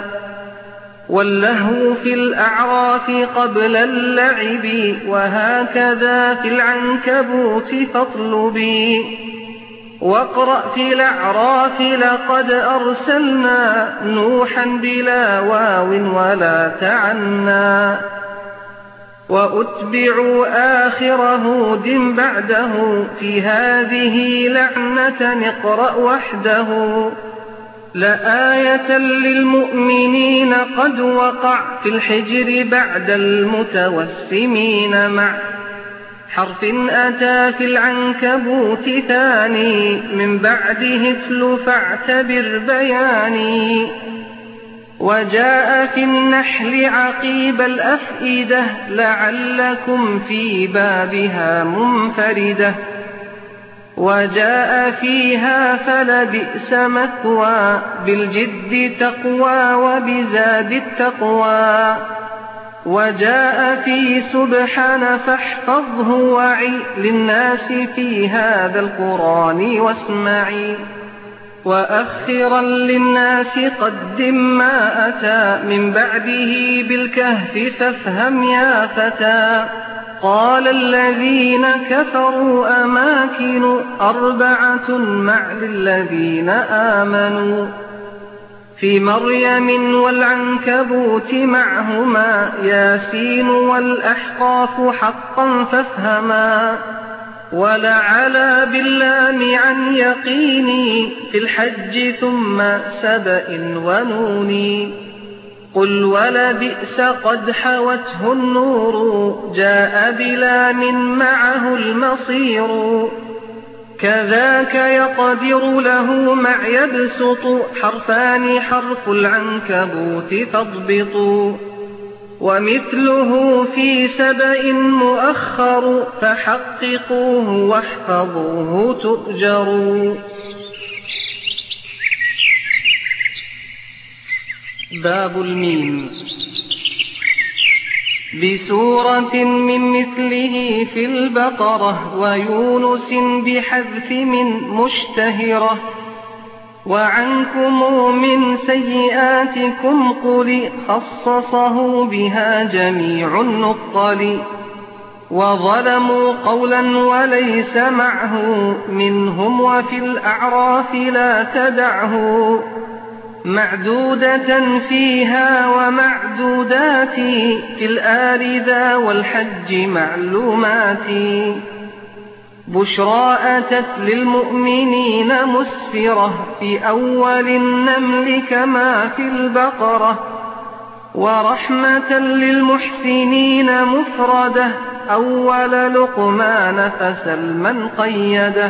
واللهو في الأعراف قبل اللعب وهكذا في العنكبوت فاطلبي. واقرأ في الأعراف لقد أرسلنا نوحا بلا واو ولا تعنى. وأتبعوا آخر هود بعده في هذه لعنة اقرأ وحده. لآية للمؤمنين قد وقع في الحجر بعد المتوسمين مع حرف أتى في العنكبوت ثاني من بعده اتل فاعتبر بياني. وجاء في النحل عقيب الأفئدة لعلكم في بابها منفردة. وجاء فيها فلبئس مثوى بالجد تقوى وبزاد التقوى. وجاء في سبحان فاحفظه وعي للناس في هذا القرآن واسمعي. وأخرا للناس قدم ما أتى من بعده بالكهف فافهم يا فتى. قال الذين كفروا أماكن أربعة مع للذين آمنوا في مريم والعنكبوت معهما ياسين والأحقاف حقا فافهما. ولعلى باللام عن يقيني في الحج ثم سبأ ونوني. قل ولبئس قد حوته النور جاء بلام معه المصير. كذاك يقدر له مع يبسط حرفان حرف العنكبوت فاضبطوا. ومثله في سبأ مؤخر فحققوه واحفظوه تؤجروا. باب الميم. بسورة من مثله في البقرة ويونس بحذف من مشتهرة. وعنكم من سيئاتكم قل خصصه بها جميع النقل. وظلموا قولا وليس معه منهم وفي الأعراف لا تدعه. معدودة فيها ومعدودات في الآل ذا والحج معلومات. بشرى أتت للمؤمنين مسفرة في أول النمل كما في البقرة. ورحمة للمحسنين مفردة أول لقمان فسلما قيده.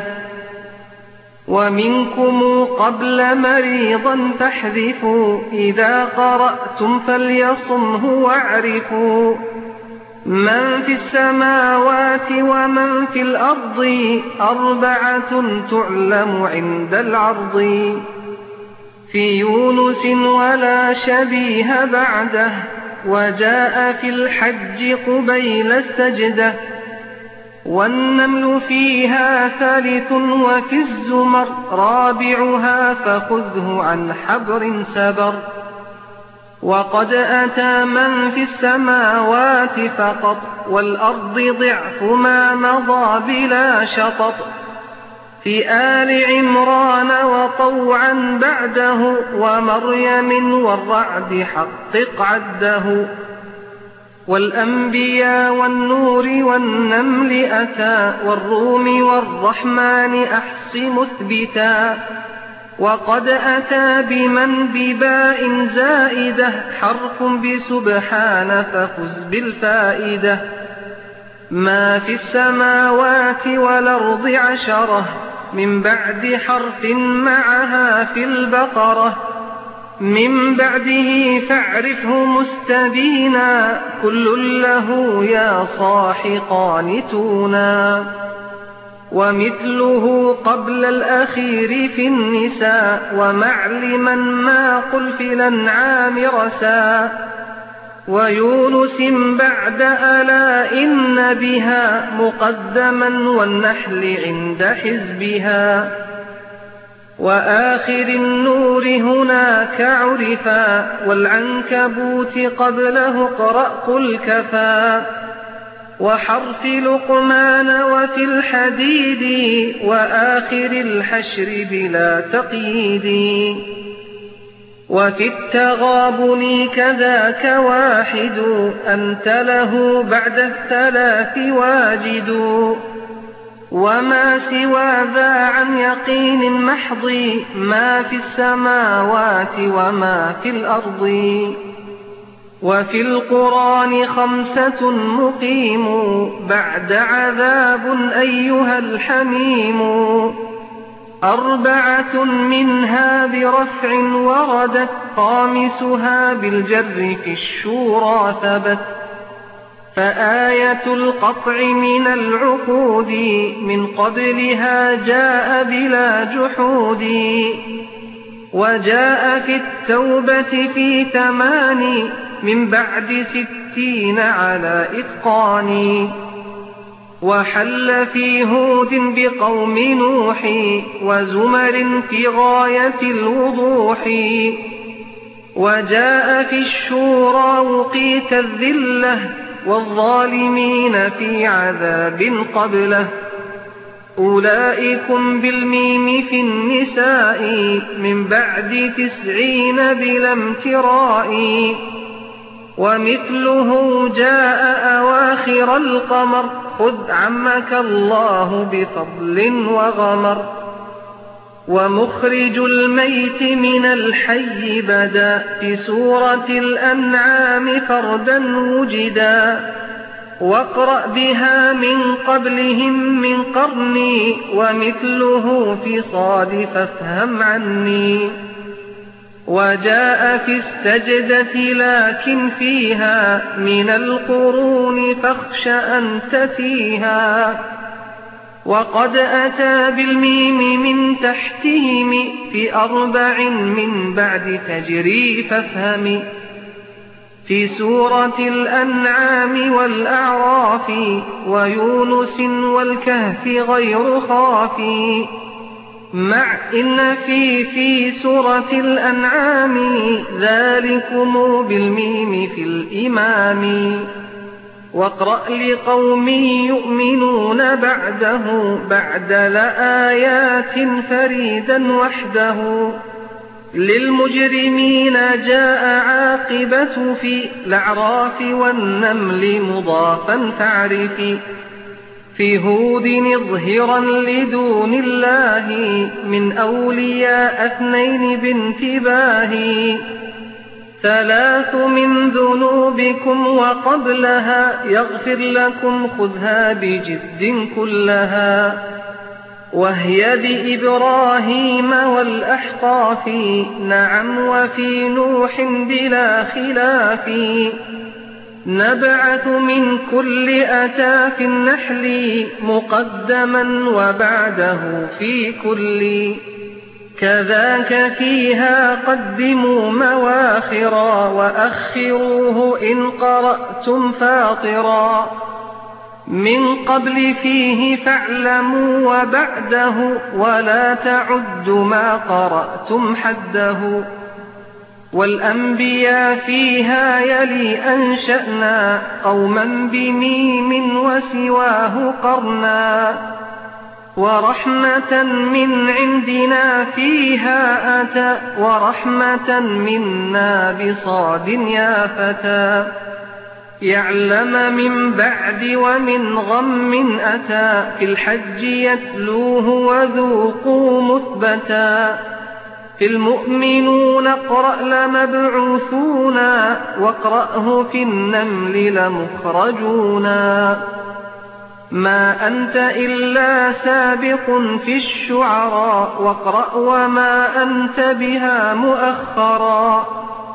ومنكم قبل مريضا فاحذفوا إذا قرأتم فليصمه واعرفوا. من في السماوات ومن في الأرض أربعة تعلم عند العرض. في يونس ولا شبيه بعده وجاء في الحج قبيل السجدة. والنمل فيها ثالث وفي الزمر رابعها فخذه عن حبر سبر. وقد أتى من في السماوات فقط والأرض ضعف ما مضى بلا شطط. في آل عمران وطوعا بعده ومريم والرعد حقق عده. والأنبياء والنور والنمل أتى والروم والرحمن أحص مثبتا. وقد أتى بمن بباء زائدة حرف بسبحان ففز بالفائدة. ما في السماوات والأرض عشرة من بعد حرف معها في البقرة. من بعده فاعرفه مستبينا كل له يا صاح قانتونا. ومثله قبل الأخير في النساء ومعلما ما قل في الأنعام رسا. ويونس بعد ألا إن بها مقدما والنحل عند حزبها. وآخر النور هناك عرفا والعنكبوت قبله اقرأ قل كفى. وحرف لقمان وفي الحديد وآخر الحشر بلا تقييد. وفي التغابن كذاك واحد أنت له بعد الثلاث واجد. وما سوى ذا عن يقين محض ما في السماوات وما في الأرض. وفي القرآن خمسة مقيم بعد عذاب أيها الحميم. أربعة منها برفع وردت خامسها بالجر في الشورى ثبت. فآية القطع من العقود من قبلها جاء بلا جحود. وجاء في التوبة في ثمان من بعد ستين على إتقان. وحل في هود بقوم نوح وزمر في غاية الوضوح. وجاء في الشورى وقيت الذلة والظالمين في عذاب قبله. أولئكم بالميم في النساء من بعد تسعين بلا امتراء. ومثله جاء أواخر القمر خذ عمك الله بفضل وغمر. ومخرج الميت من الحي بدا في سورة الأنعام فردا وجدا. واقرأ بها من قبلهم من قرني ومثله في صاد فافهم عني. وجاء في السجدة لكن فيها من القرون فاخش أن تتيها. وقد أتى بالميم من تحتهم في أربع من بعد تجري فافهم. في سورة الأنعام والأعراف ويونس والكهف غير خاف. مع إن في في سورة الأنعام ذلكم بالميم في الإمام. واقرأ لقوم يؤمنون بعده بعد لآيات فريدا وحده. للمجرمين جاء عاقبة في الأعراف والنمل مضافا فاعرفي. في هود اظهرا لدون الله من أولياء اثنين بانتباه. ثلاث من ذنوبكم وقبلها يغفر لكم خذها بجد كلها. وهي بإبراهيم والأحقاف نعم وفي نوح بلا خلاف. نبعث من كل أتى في النحل مقدما وبعده في كل. كذاك فيها قدموا مواخرا وأخروه إن قرأتم فاطرا من قبل فيه فاعلموا وبعده ولا تعد ما قرأتم حده والأنبياء فيها يلي أنشأنا قوما بميم وسواه قرنا ورحمة من عندنا فيها أتى ورحمة منا بصاد يا فتى يعلم من بعد ومن غم أتى في الحج يتلوه وذوقوا مثبتا في المؤمنون اقرأ لمبعوثونا واقرأه في النمل لمخرجونا ما أنت إلا سابق في الشعراء واقرأ وما أنت بها مؤخرا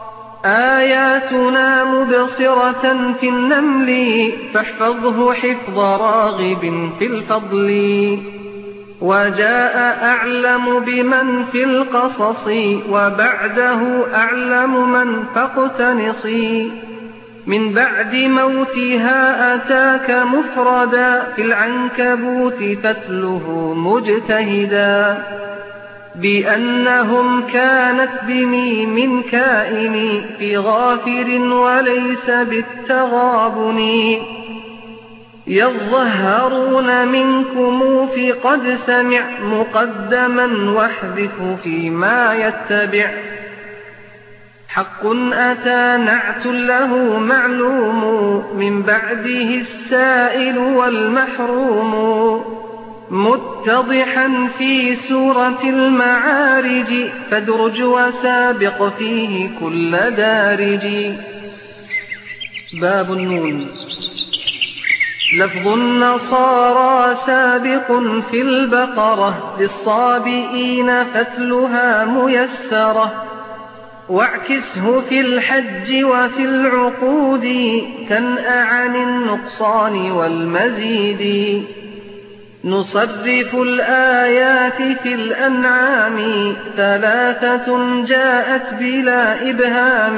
آياتنا مبصرة في النمل فاحفظه حفظ راغب في الفضل وجاء أعلم بمن في القصص وبعده أعلم من فاقتنصي من بعد موتها أتاك مفردا في العنكبوت فتله مجتهدا بأنهم كانت بميم كائن في غافر وليس بالتغابن يظهرون منكم في قد سمع مقدما واحذفه فيما يتبع حق أتى نعت له معلوم من بعده السائل والمحروم متضحا في سورة المعارج فادرج وسابق فيه كل دارج. باب النون. لفظ النصارى سابق في البقرة للصابئين فتلها ميسرة واعكسه في الحج وفي العقود تنأ عن النقصان والمزيد نصرف الآيات في الأنعام ثلاثة جاءت بلا إبهام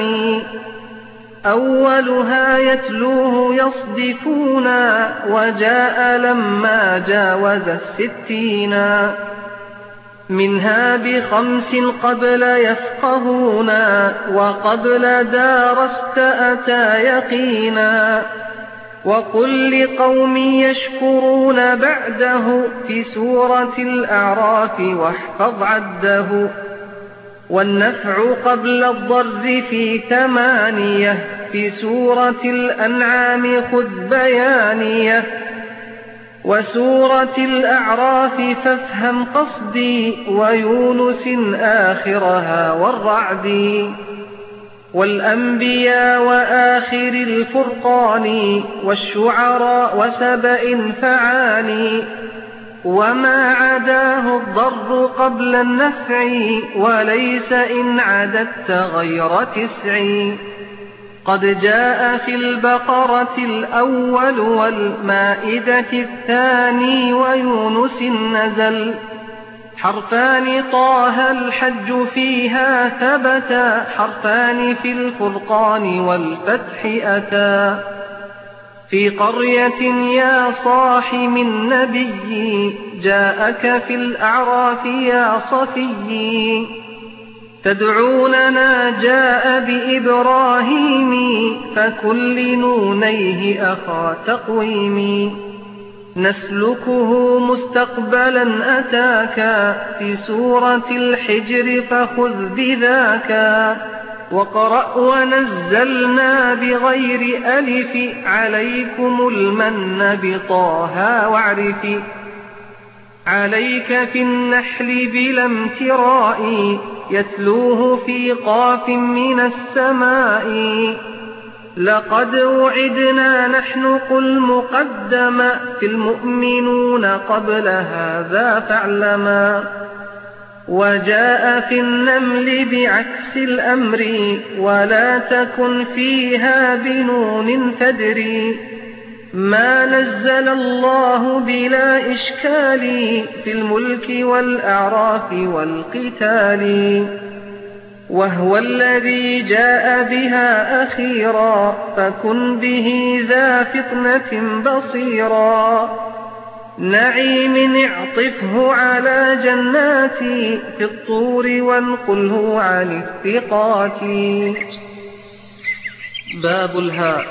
أولها يتلوه يصدفونا وجاء لما جاوز الستينا منها بخمس قبل يفقهونا وقبل دارست أتى يقينا وقل لقوم يشكرون بعده في سورة الأعراف واحفظ عده والنفع قبل الضر في ثمانية في سورة الأنعام خذ بيانية وسورة الأعراف فافهم قصدي ويونس آخرها والرعد والأنبياء وآخر الفرقان والشعراء وسبأ فعاني وما عداه الضر قبل النفع وليس إن عددت غير تسع قد جاء في البقرة الأول والمائدة الثاني ويونس نزل حرفان طه الحج فيها ثبتا حرفان في الفرقان والفتح أتى في قرية يا صاح من نبي جاءك في الأعراف يا صفي تدعوننا جاء بإبراهيم فكل نونيه أخا تقويم نسلكه مستقبلا أتاك في سورة الحجر فخذ بذاك وقرأ ونزلنا بغير ألف عليكم المن بطه واعرف عليك في النحل بلا امتراء يتلوه في قاف من السماء لقد وعدنا نحن قل مقدما في المؤمنون قبل هذا فاعلما وجاء في النمل بعكس الأمر ولا تكن فيها بنون تدري ما نزل الله بلا إشكال في الملك والأعراف والقتال، وهو الذي جاء بها أخيرا، فكن به ذا فطنة بصيرا. نعيم اعطفه على جناتي في الطور وانقله عن الثقات. باب الهاء.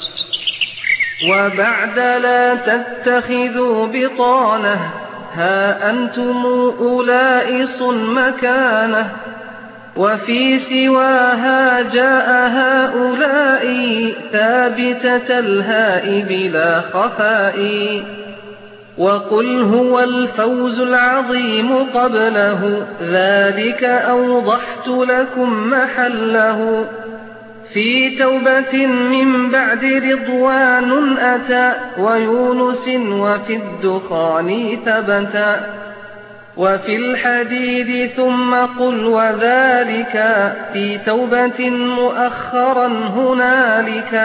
وبعد لا تتخذوا بطانة، ها أنتم أولئس مكانه، وفي سواها جاء هؤلاء ثابتة الهاء بلا خفاء. وقل هو الفوز العظيم قبله، ذلك أوضحت لكم محله. في توبة من بعد رضوان أتى، ويونس وفي الدخان ثبتا. وفي الحديد ثم قل وذلك، في توبة مؤخرا هنالك.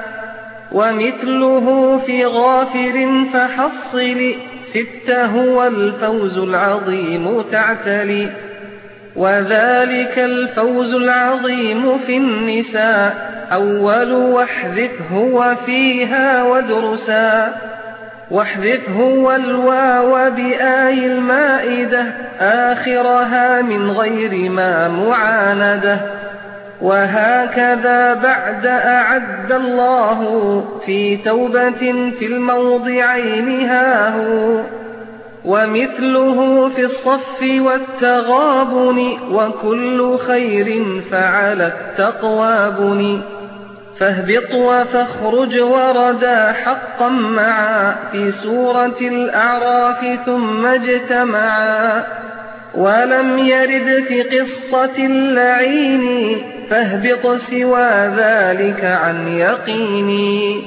ومثله في غافر فحصل، ست هو الفوز العظيم تعتلي. وذلك الفوز العظيم في النساء، أول واحذفه وفيها وادرسا. واحذفه والواو بآي المائدة، آخرها من غير ما معاندة. وهكذا بعد أعد الله، في توبة في الموضعين هاهو. ومثله في الصف والتغابن، وكل خير فعلى التقوى بني. فاهبط وفاخرج وردا حقا معا، في سورة الأعراف ثم اجتمعا. ولم يرد في قصة اللعين، فاهبط سوى ذلك عن يقيني.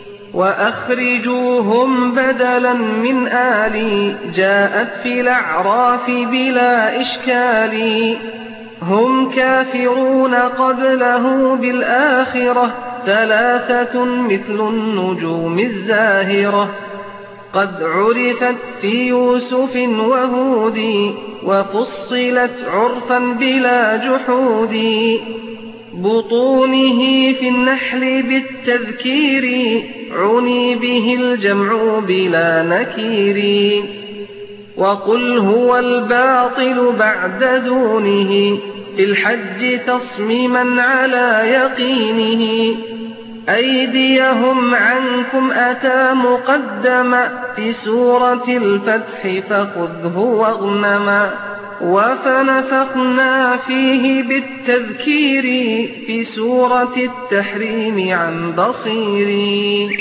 وأخرجوهم بدلا من آلي، جاءت في الأعراف بلا إشكال. هم كافرون قبله بالآخرة، ثلاثة مثل النجوم الزاهرة. قد عرفت في يوسف وهود، وفصلت عرفا بلا جحود. بطونه في النحل بالتذكير، عني به الجمع بلا نكير. وقل هو الباطل بعد دونه، في الحج تصميما على يقينه. أيديهم عنكم أتى مقدما، في سورة الفتح فخذه واغنما. وفنفخنا فيه بالتذكير، في سورة التحريم عن بصير.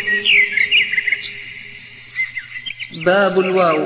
باب الواو.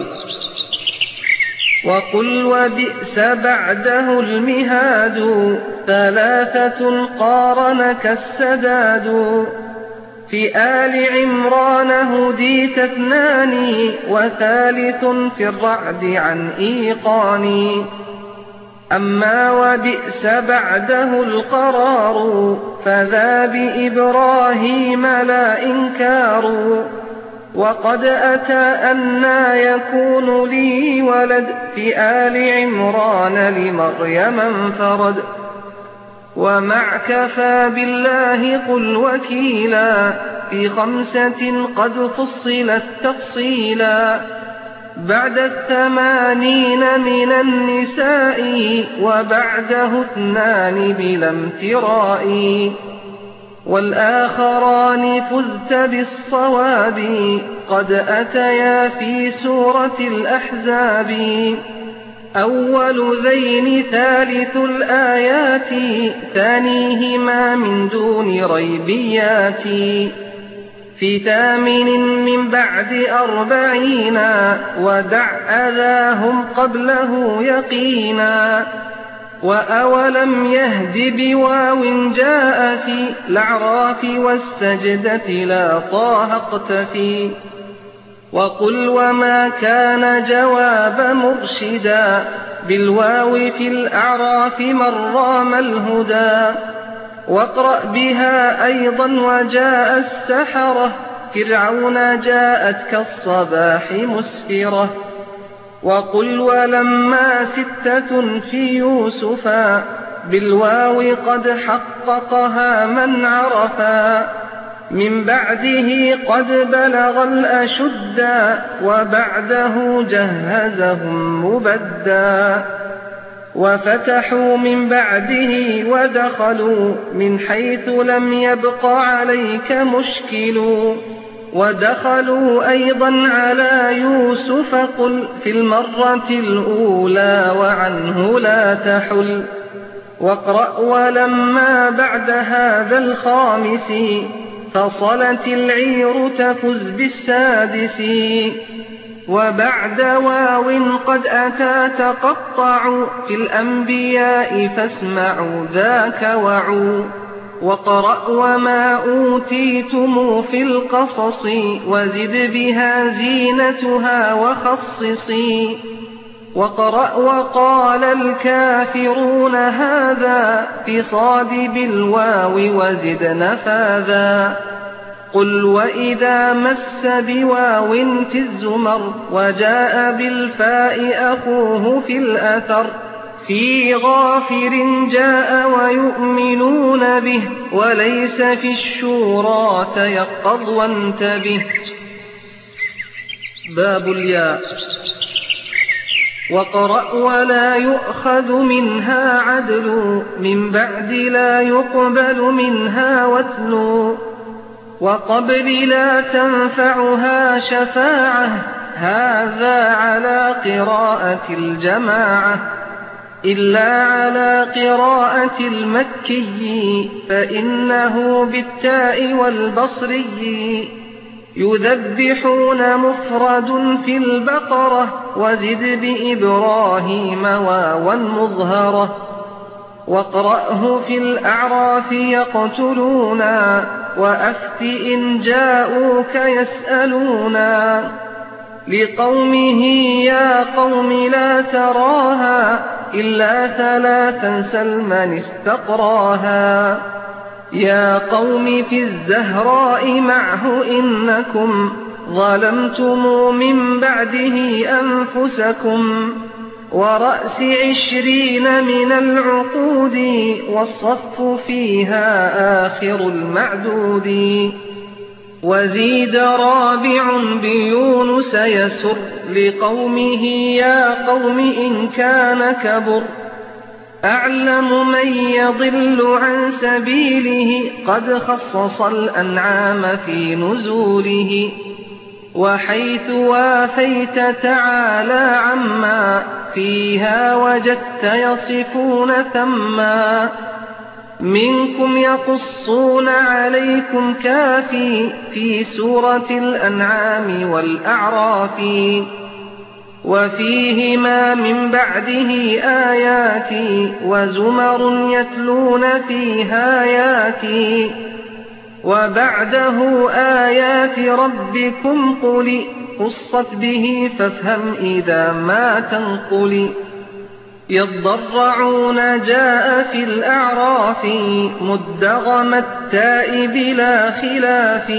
وقل وبئس بعده المهاد، ثلاثة قارنك السداد. في آل عمران هديت اثنان، وثالث في الرعد عن إيقان. أما وبئس بعده القرار، فذا بإبراهيم لا إنكار. وقد أتى أنى يكون لي ولد، في آل عمران لمريم انفرد. ومع كفى بالله قل وكيلا، في خمسة قد فصلت تفصيلا. بعد الثمانين من النساء، وبعده اثنان بلا امتراء. والآخران فزت بالصواب، قد أتيا في سورة الأحزاب. أول ذين ثالث الآيات، ثانيهما من دون ريبيات. في ثامن من بعد أربعين، ودع أذاهم قبله يقينا. وأولم يهد بواو جاء في الأعراف والسجدة، لا طه اقتفي. وقل وما كان جواب مرشدا، بالواو في الأعراف من رام الهدى. واقرأ بها أيضا وجاء السحرة، فرعون جاءت كالصباح مسفرة. وقل ولما ستة في يوسفا بالواو قد حققها من عرفا من بعده قد بلغ الأشدا وبعده جهزهم مبدا. وفتحوا من بعده ودخلوا من حيث لم يبق عليك مشكل. ودخلوا أيضا على يوسف قل في المرة الأولى وعنه لا تحل. واقرأ ولما بعد هذا الخامس فصلت العير تفز بالسادس. وبعد واو قد أتى تقطع في الأنبياء فاسمعوا ذاك وعوا. واقرأ وما أوتيتم في القصص وزد بها زينتها وخصصي. واقرأ وقال الكافرون هذا في صاد بالواو وزد نفاذا. قل وإذا مس بواو في الزمر وجاء بالفاء أخوه في الأثر في غافر جاء ويؤمنون به وليس في الشورى تيقظ وانتبه. باب الياء. وقرأ ولا يؤخذ منها عدل من بعد لا يقبل منها وتل. وقبل لا تنفعها شفاعة هذا على قراءة الجماعة إلا على قراءة المكي فإنه بالتاء والبصري. يذبحون مفرد في البقرة وزد بإبراهيم واوا مظهرة. واقرأه في الأعراف يقتلونا وأفت إن جاءوك يسألونا. لقومه يا قوم لا تراها إلا ثلاثا سلما استقراها. يا قوم في الزهراء معه إنكم ظلمتم من بعده أنفسكم. ورأس عشرين من العقود والصف فيها آخر المعدود. وزيد رابع بيونس يسر لقومه يا قوم إن كان كبر. أعلم من يضل عن سبيله قد خصص الأنعام في نزوله. وحيث وافيت تعالى عما فيها وجدت يصفون ثما. منكم يقصون عليكم كافي في سورة الأنعام والأعراف. وفيهما من بعده آيات وزمر يتلون فيها آيات. وبعده آيات ربكم قل قصت به فافهم إذا ما تنقل. يضرعون جاء في الأعراف مدغم التاء بلا خلاف.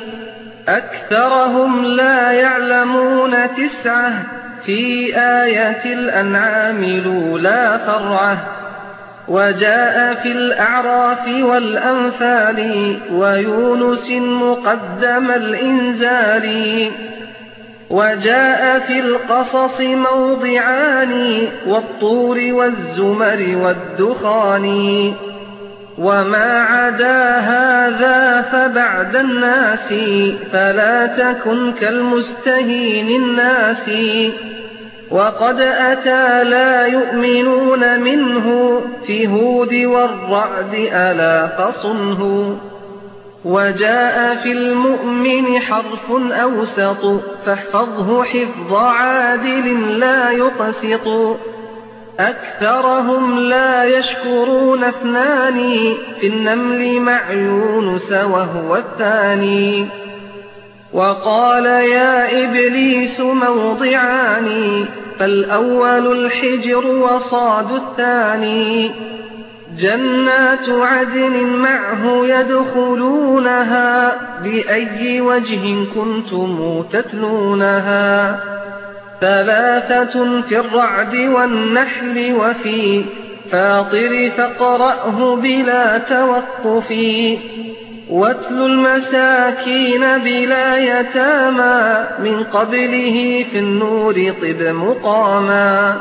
أكثرهم لا يعلمون تسعة في آية الأنعام لولا فرعة. وجاء في الأعراف والأنفال ويونس مقدم الإنزال. وجاء في القصص موضعان والطور والزمر والدخان. وما عدا هذا فبعد الناس فلا تكن كالمستهين الناس. وقد أتى لا يؤمنون منه في هود والرعد ألا فصنه. وجاء في المؤمن حرف أوسط فاحفظه حفظ عادل لا يقسط. أكثرهم لا يشكرون اثنان في النمل مع يونس وهو الثاني. وقال يا إبليس موضعان فالأول الحجر وصاد الثاني. جنات عدن معه يدخلونها بأي وجه كنتم تتلونها ثلاثة في الرعد والنحل وفي فاطر فاقرأه بلا توقف واتل المساكين بلا يتامى من قبله في النور طب مقاما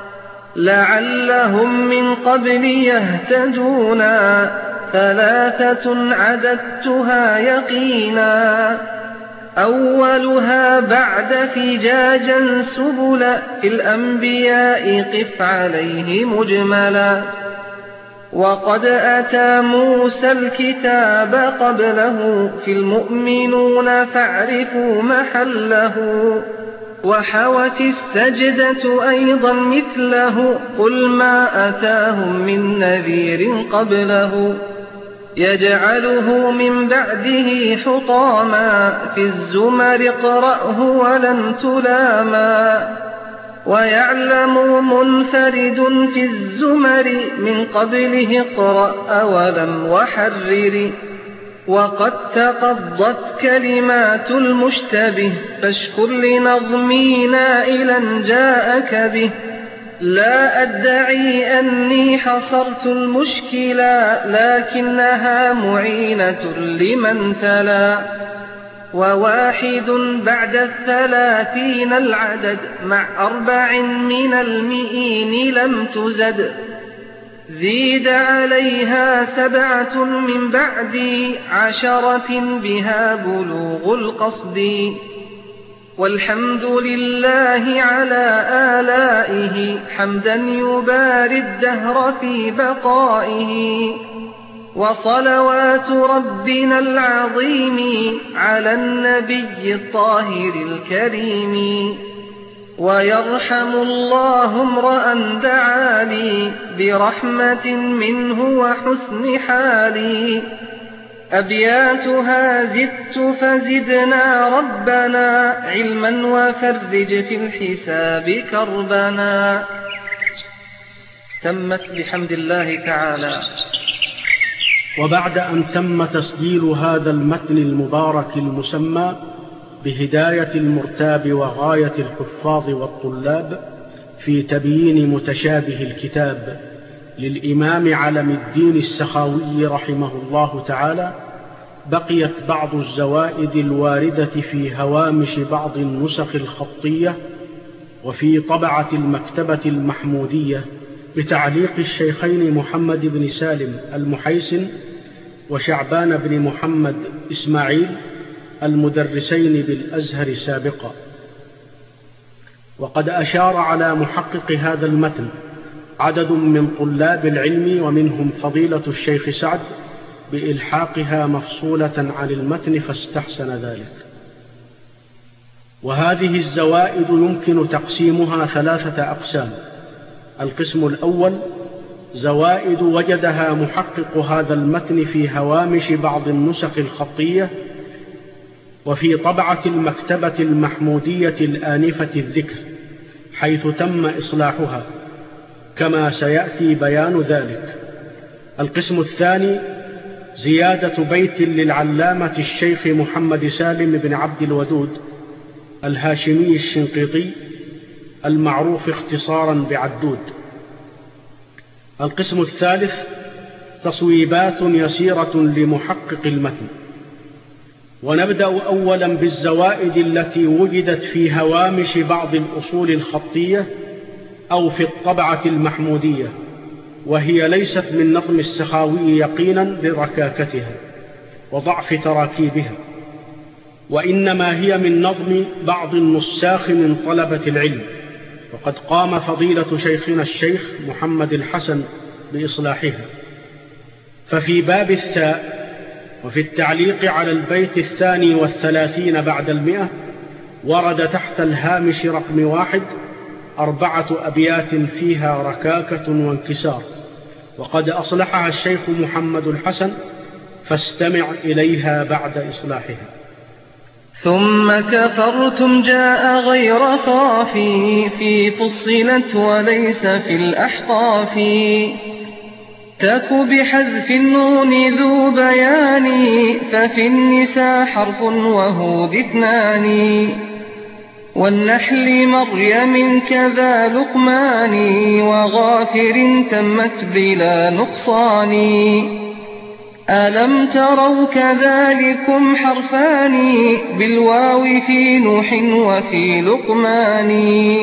لعلهم من قبل يهتدونا ثلاثة عددتها يقينا أولها بعد فجاجا سبلا في الأنبياء قف عليه مجملا وقد أتى موسى الكتاب قبله في المؤمنون فاعرفوا محله وحوت السجدة أيضا مثله قل ما أتاهم من نذير قبله يجعله من بعده حطاما في الزمر اقرأه ولن تلاما ويعلم منفرد في الزمر من قبله اقرأ ولم وحرر وقد تقضت كلمات المشتبه فاشكر لنظمي نائلا جاءك به لا أدعي أني حصرت المشكلا لكنها معينة لمن تلا وواحد بعد الثلاثين العدد مع أربع من المئين لم تزد زيد عليها سبعة من بعد عشرة بها بلوغ القصد والحمد لله على آلائه حمدا يباري الدهر في بقائه وصلوات ربنا العظيم على النبي الطاهر الكريم ويرحم الله امرأ دعا لي برحمة منه وحسن حالي أبياتها زدت فزدنا ربنا علما وفرج في الحساب كربنا. تمت بحمد الله تعالى. وبعد أن تم تسجيل هذا المتن المبارك المسمى بهداية المرتاب وغاية الحفاظ والطلاب في تبيين متشابه الكتاب للإمام علم الدين السخاوي رحمه الله تعالى، بقيت بعض الزوائد الواردة في هوامش بعض النسخ الخطية وفي طبعة المكتبة المحمودية بتعليق الشيخين محمد بن سالم المحيسن وشعبان بن محمد إسماعيل المدرسين بالأزهر سابقا. وقد أشار على محقق هذا المتن عدد من طلاب العلم ومنهم فضيلة الشيخ سعد بإلحاقها مفصولة عن المتن فاستحسن ذلك. وهذه الزوائد يمكن تقسيمها ثلاثة أقسام. القسم الأول زوائد وجدها محقق هذا المتن في هوامش بعض النسخ الخطية وفي طبعة المكتبة المحمودية الآنفة الذكر حيث تم إصلاحها كما سيأتي بيان ذلك. القسم الثاني زيادة بيت للعلامة الشيخ محمد سالم بن عبد الودود الهاشمي الشنقيطي المعروف اختصارا بعدود. القسم الثالث تصويبات يسيرة لمحقق المتن. ونبدأ أولا بالزوائد التي وجدت في هوامش بعض الأصول الخطية أو في الطبعة المحمودية، وهي ليست من نظم السخاوي يقينا لركاكتها وضعف تراكيبها، وإنما هي من نظم بعض النساخ من طلبة العلم، وقد قام فضيلة شيخنا الشيخ محمد الحسن بإصلاحها. ففي باب الثاء وفي التعليق على البيت الثاني والثلاثين بعد المئة ورد تحت الهامش رقم واحد أربعة أبيات فيها ركاكة وانكسار، وقد أصلحها الشيخ محمد الحسن فاستمع إليها بعد إصلاحها. ثم كفرتم جاء غير خافي في فصلت وليس في الأحقاف تك بحذف النون ذو بيان ففي النساء حرف وهود اثنان والنحل مريم كذا لقمان وغافر تمت بلا نقصان ألم تروا كذلكم حرفان بالواو في نوح وفي لقمان.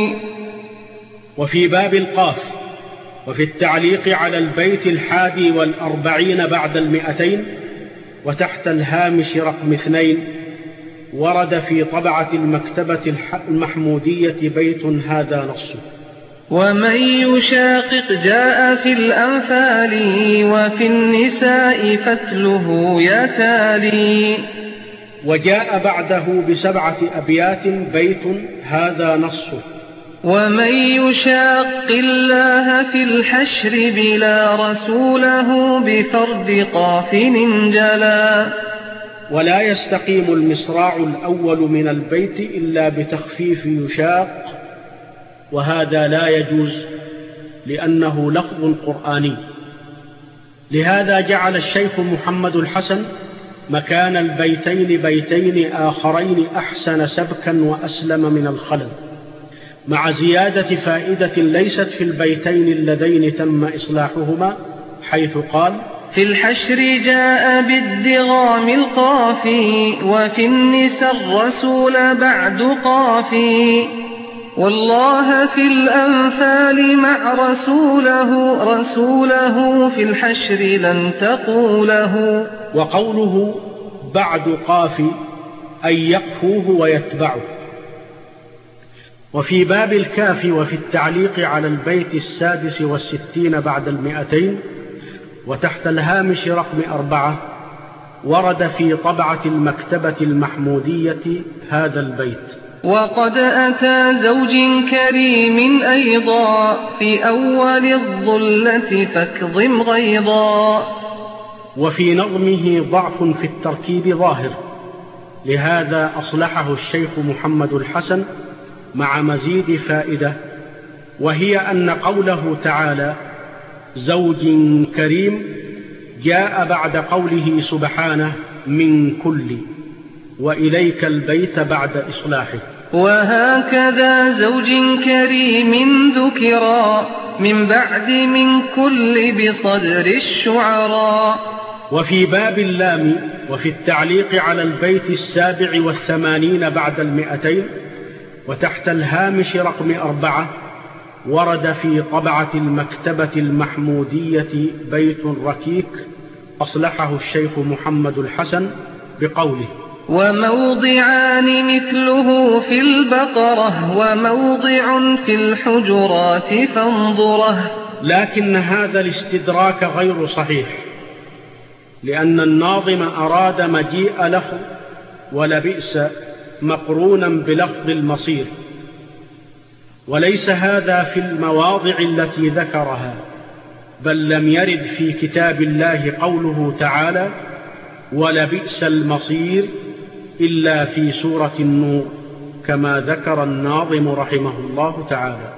وفي باب القاف وفي التعليق على البيت الحادي والأربعين بعد المئتين وتحت الهامش رقم اثنين ورد في طبعة المكتبة المحمودية بيت هذا نصه: ومن يشاقق جاء في الأنفال وفي النساء فتله يتالي. وجاء بعده بسبعة أبيات بيت هذا نصه: ومن يشاق الله في الحشر بلا رسوله بفرد قاف انجلا. ولا يستقيم المصراع الأول من البيت إلا بتخفيف يشاق، وهذا لا يجوز لأنه لفظ قرآني. لهذا جعل الشيخ محمد الحسن مكان البيتين بيتين آخرين أحسن سبكا وأسلم من الخلل، مع زيادة فائدة ليست في البيتين اللذين تم إصلاحهما، حيث قال: في الحشر جاء بالدغام القافي وفي النساء الرسول بعد قافي والله في الأنفال مع رسوله رسوله في الحشر لن تقوله. وقوله بعد قافي أي يقفوه ويتبعه. وفي باب الكاف وفي التعليق على البيت السادس والستين بعد المئتين وتحت الهامش رقم أربعة ورد في طبعة المكتبة المحمودية هذا البيت: وقد أتى زوج كريم أيضا في أول الظلة فاكظم غيظا. وفي نظمه ضعف في التركيب ظاهر، لهذا أصلحه الشيخ محمد الحسن مع مزيد فائدة، وهي أن قوله تعالى زوج كريم جاء بعد قوله سبحانه من كل، وإليك البيت بعد إصلاحه. وهكذا زوج كريم ذكرا من بعد من كل بصدر الشعراء. وفي باب اللام وفي التعليق على البيت السابع والثمانين بعد المئتين وتحت الهامش رقم أربعة ورد في طبعة المكتبة المحمودية بيت ركيك أصلحه الشيخ محمد الحسن بقوله: وموضعان مثله في البقرة وموضع في الحجرات فانظره. لكن هذا الاستدراك غير صحيح، لأن الناظم أراد مجيء لفظ ولبئس مقرونا بلفظ المصير، وليس هذا في المواضع التي ذكرها، بل لم يرد في كتاب الله قوله تعالى ولبئس المصير إلا في سورة النور، كما ذكر الناظم رحمه الله تعالى.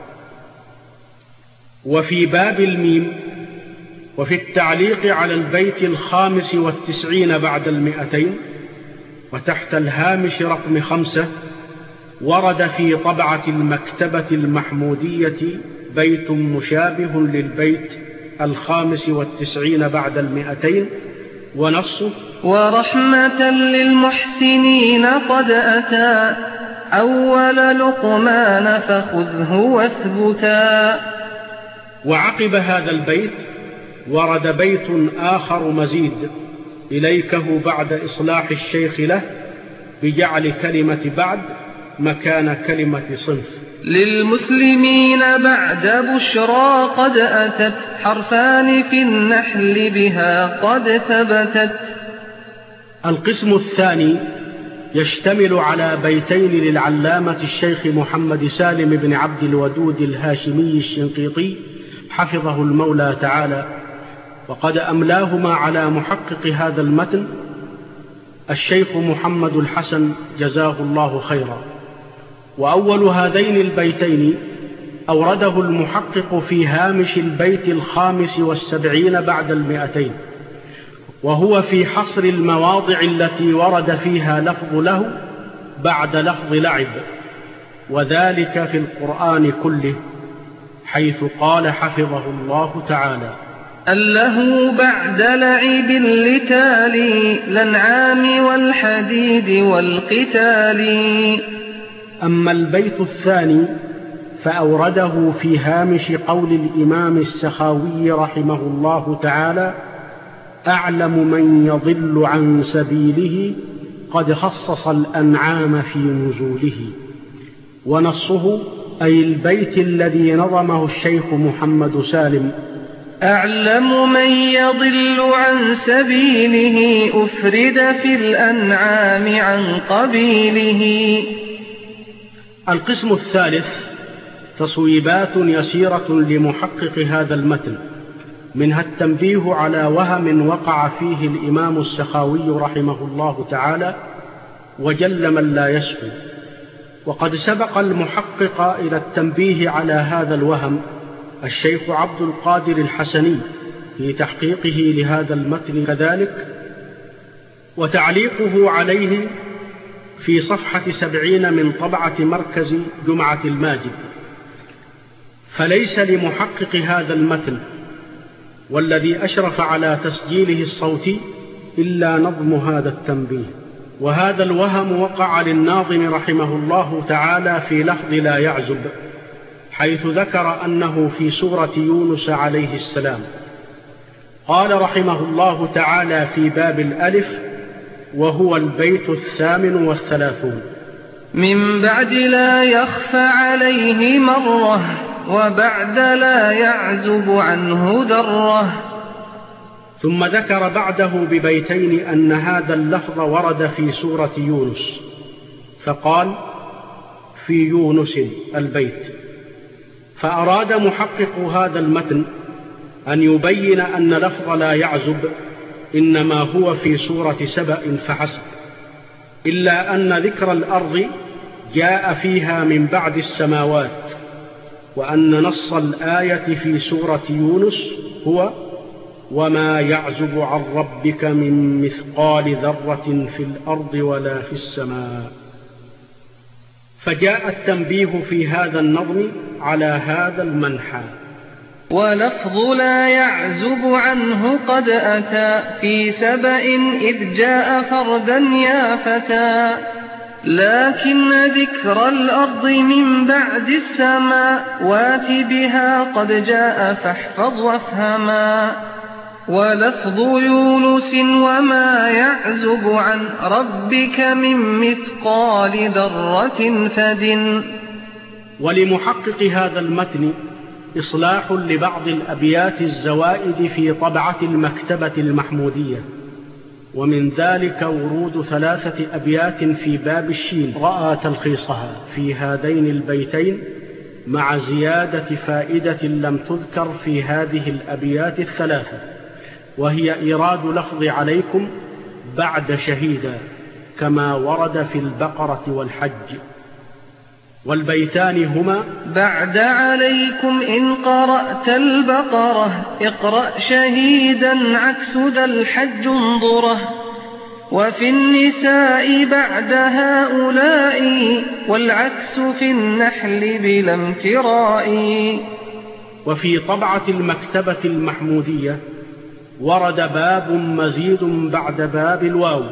وفي باب الميم وفي التعليق على البيت الخامس والتسعين بعد المئتين وتحت الهامش رقم خمسة ورد في طبعة المكتبة المحمودية بيت مشابه للبيت الخامس والتسعين بعد المئتين ونصه: ورحمة للمحسنين قد أتى أول لقمان فخذه واثبتا. وعقب هذا البيت ورد بيت آخر مزيد إليكه بعد إصلاح الشيخ له بجعل كلمة بعد مكان كلمة صنف: للمسلمين بعد بشرى قد أتت حرفان في النحل بها قد ثبتت. القسم الثاني يشتمل على بيتين للعلامة الشيخ محمد سالم بن عبد الودود الهاشمي الشنقيطي حفظه المولى تعالى، وقد أملاهما على محقق هذا المتن الشيخ محمد الحسن جزاه الله خيرا. وأول هذين البيتين أورده المحقق في هامش البيت الخامس والسبعين بعد المئتين، وهو في حصر المواضع التي ورد فيها لفظ له بعد لفظ لعب، وذلك في القرآن كله، حيث قال حفظه الله تعالى: اللهو بعد لعب لتالي الأنعام والحديد والقتال. أما البيت الثاني فأورده في هامش قول الإمام السخاوي رحمه الله تعالى: أعلم من يضل عن سبيله قد خصص الأنعام في نزوله. ونصه أي البيت الذي نظمه الشيخ محمد سالم: أعلم من يضل عن سبيله أفرد في الأنعام عن قبيله. القسم الثالث تصويبات يسيرة لمحقق هذا المتن، منها التنبيه على وهم وقع فيه الإمام السخاوي رحمه الله تعالى، وجل من لا يسهو. وقد سبق المحقق إلى التنبيه على هذا الوهم الشيخ عبد القادر الحسني في تحقيقه لهذا المتن كذلك، وتعليقه عليه في صفحة سبعين من طبعة مركز جمعة الماجد. فليس لمحقق هذا المتن والذي أشرف على تسجيله الصوتي إلا نظم هذا التنبيه. وهذا الوهم وقع للناظم رحمه الله تعالى في لفظ لا يعزب، حيث ذكر أنه في سورة يونس عليه السلام. قال رحمه الله تعالى في باب الألف، وهو البيت الثامن والثلاثون: من بعد لا يخفى عليه مرة، وبعد لا يعزب عنه ذرة. ثم ذكر بعده ببيتين أن هذا اللفظ ورد في سورة يونس، فقال: في يونس البيت. فأراد محقق هذا المتن أن يبين أن لفظ لا يعزب إنما هو في سورة سبأ فحسب، إلا أن ذكر الأرض جاء فيها من بعد السماوات، وأن نص الآية في سورة يونس هو: وما يعزب عن ربك من مثقال ذرة في الأرض ولا في السماء. فجاء التنبيه في هذا النظم على هذا المنحى. ولفظ لا يعزب عنه قد أتى في سبأ إذ جاء فردا يا فتى، لكن ذكر الأرض من بعد السماء وات بها قد جاء فاحفظ وافهما. ولفظ يونس وما يعزب عن ربك من مثقال ذرة فدن. ولمحقق هذا المتن إصلاح لبعض الأبيات الزوائد في طبعة المكتبة المحمودية، ومن ذلك ورود ثلاثة أبيات في باب الشين رأى تلخيصها في هذين البيتين، مع زيادة فائدة لم تذكر في هذه الأبيات الثلاثة، وهي إيراد لفظ عليكم بعد شهيدا كما ورد في البقرة والحج. والبيتان هما: بعد عليكم إن قرأت البقرة اقرأ شهيدا عكس ذا الحج انظره. وفي النساء بعد هؤلاء والعكس في النحل بلا امتراء. وفي طبعة المكتبة المحمودية ورد باب مزيد بعد باب الواو،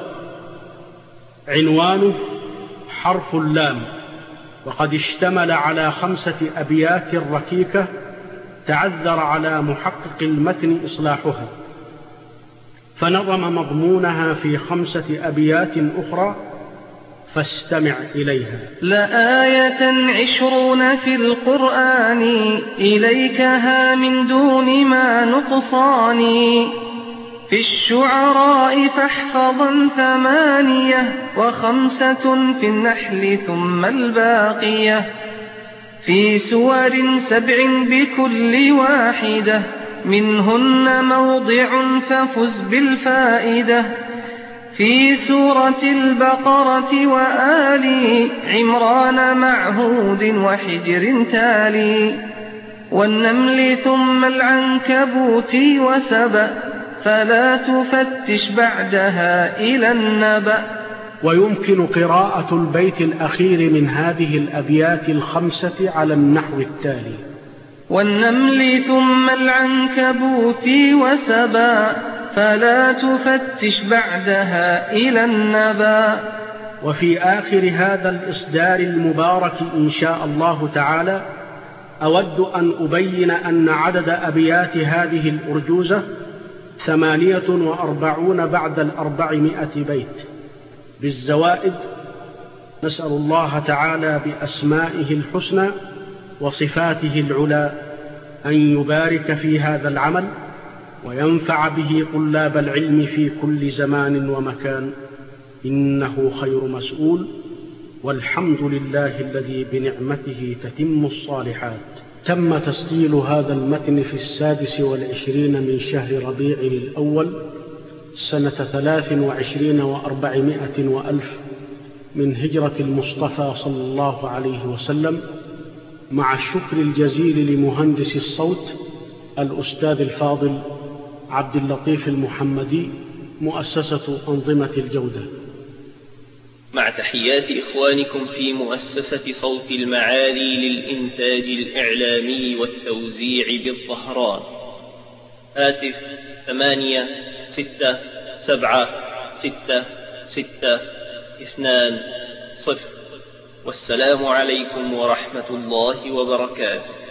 عنوانه حرف اللام، وقد اشتمل على خمسة أبيات ركيكة تعذر على محقق المتن إصلاحها، فنظم مضمونها في خمسة أبيات أخرى، فاستمع إليها. لآية عشرون في القرآن إليكها من دون ما نقصان. في الشعراء فاحفظا ثمانية وخمسة في النحل ثم الباقية. في سور سبع بكل واحدة منهن موضع ففز بالفائدة. في سورة البقرة وآل عمران مع هود وحجر تالي والنمل ثم العنكبوت وسبأ فلا تفتش بعدها إلى النبأ. ويمكن قراءة البيت الأخير من هذه الأبيات الخمسة على النحو التالي: والنمل ثم العنكبوت وسبأ فلا تفتش بعدها إلى النبأ. وفي آخر هذا الإصدار المبارك إن شاء الله تعالى أود أن أبين أن عدد أبيات هذه الأرجوزة ثمانية وأربعون بعد الأربعمائة بيت بالزوائد. نسأل الله تعالى بأسمائه الحسنى وصفاته العلى أن يبارك في هذا العمل وينفع به طلاب العلم في كل زمان ومكان، إنه خير مسؤول، والحمد لله الذي بنعمته تتم الصالحات. تم تسجيل هذا المتن في السادس والعشرين من شهر ربيع الأول سنة ثلاث وعشرين وأربعمائة وألف من هجرة المصطفى صلى الله عليه وسلم، مع الشكر الجزيل لمهندس الصوت الأستاذ الفاضل عبد اللطيف المحمدي، مؤسسة أنظمة الجودة. مع تحيات إخوانكم في مؤسسة صوت المعالي للإنتاج الإعلامي والتوزيع بالظهران. هاتف ثمانية ستة سبعة ستة ستة اثنان صفر. والسلام عليكم ورحمة الله وبركاته.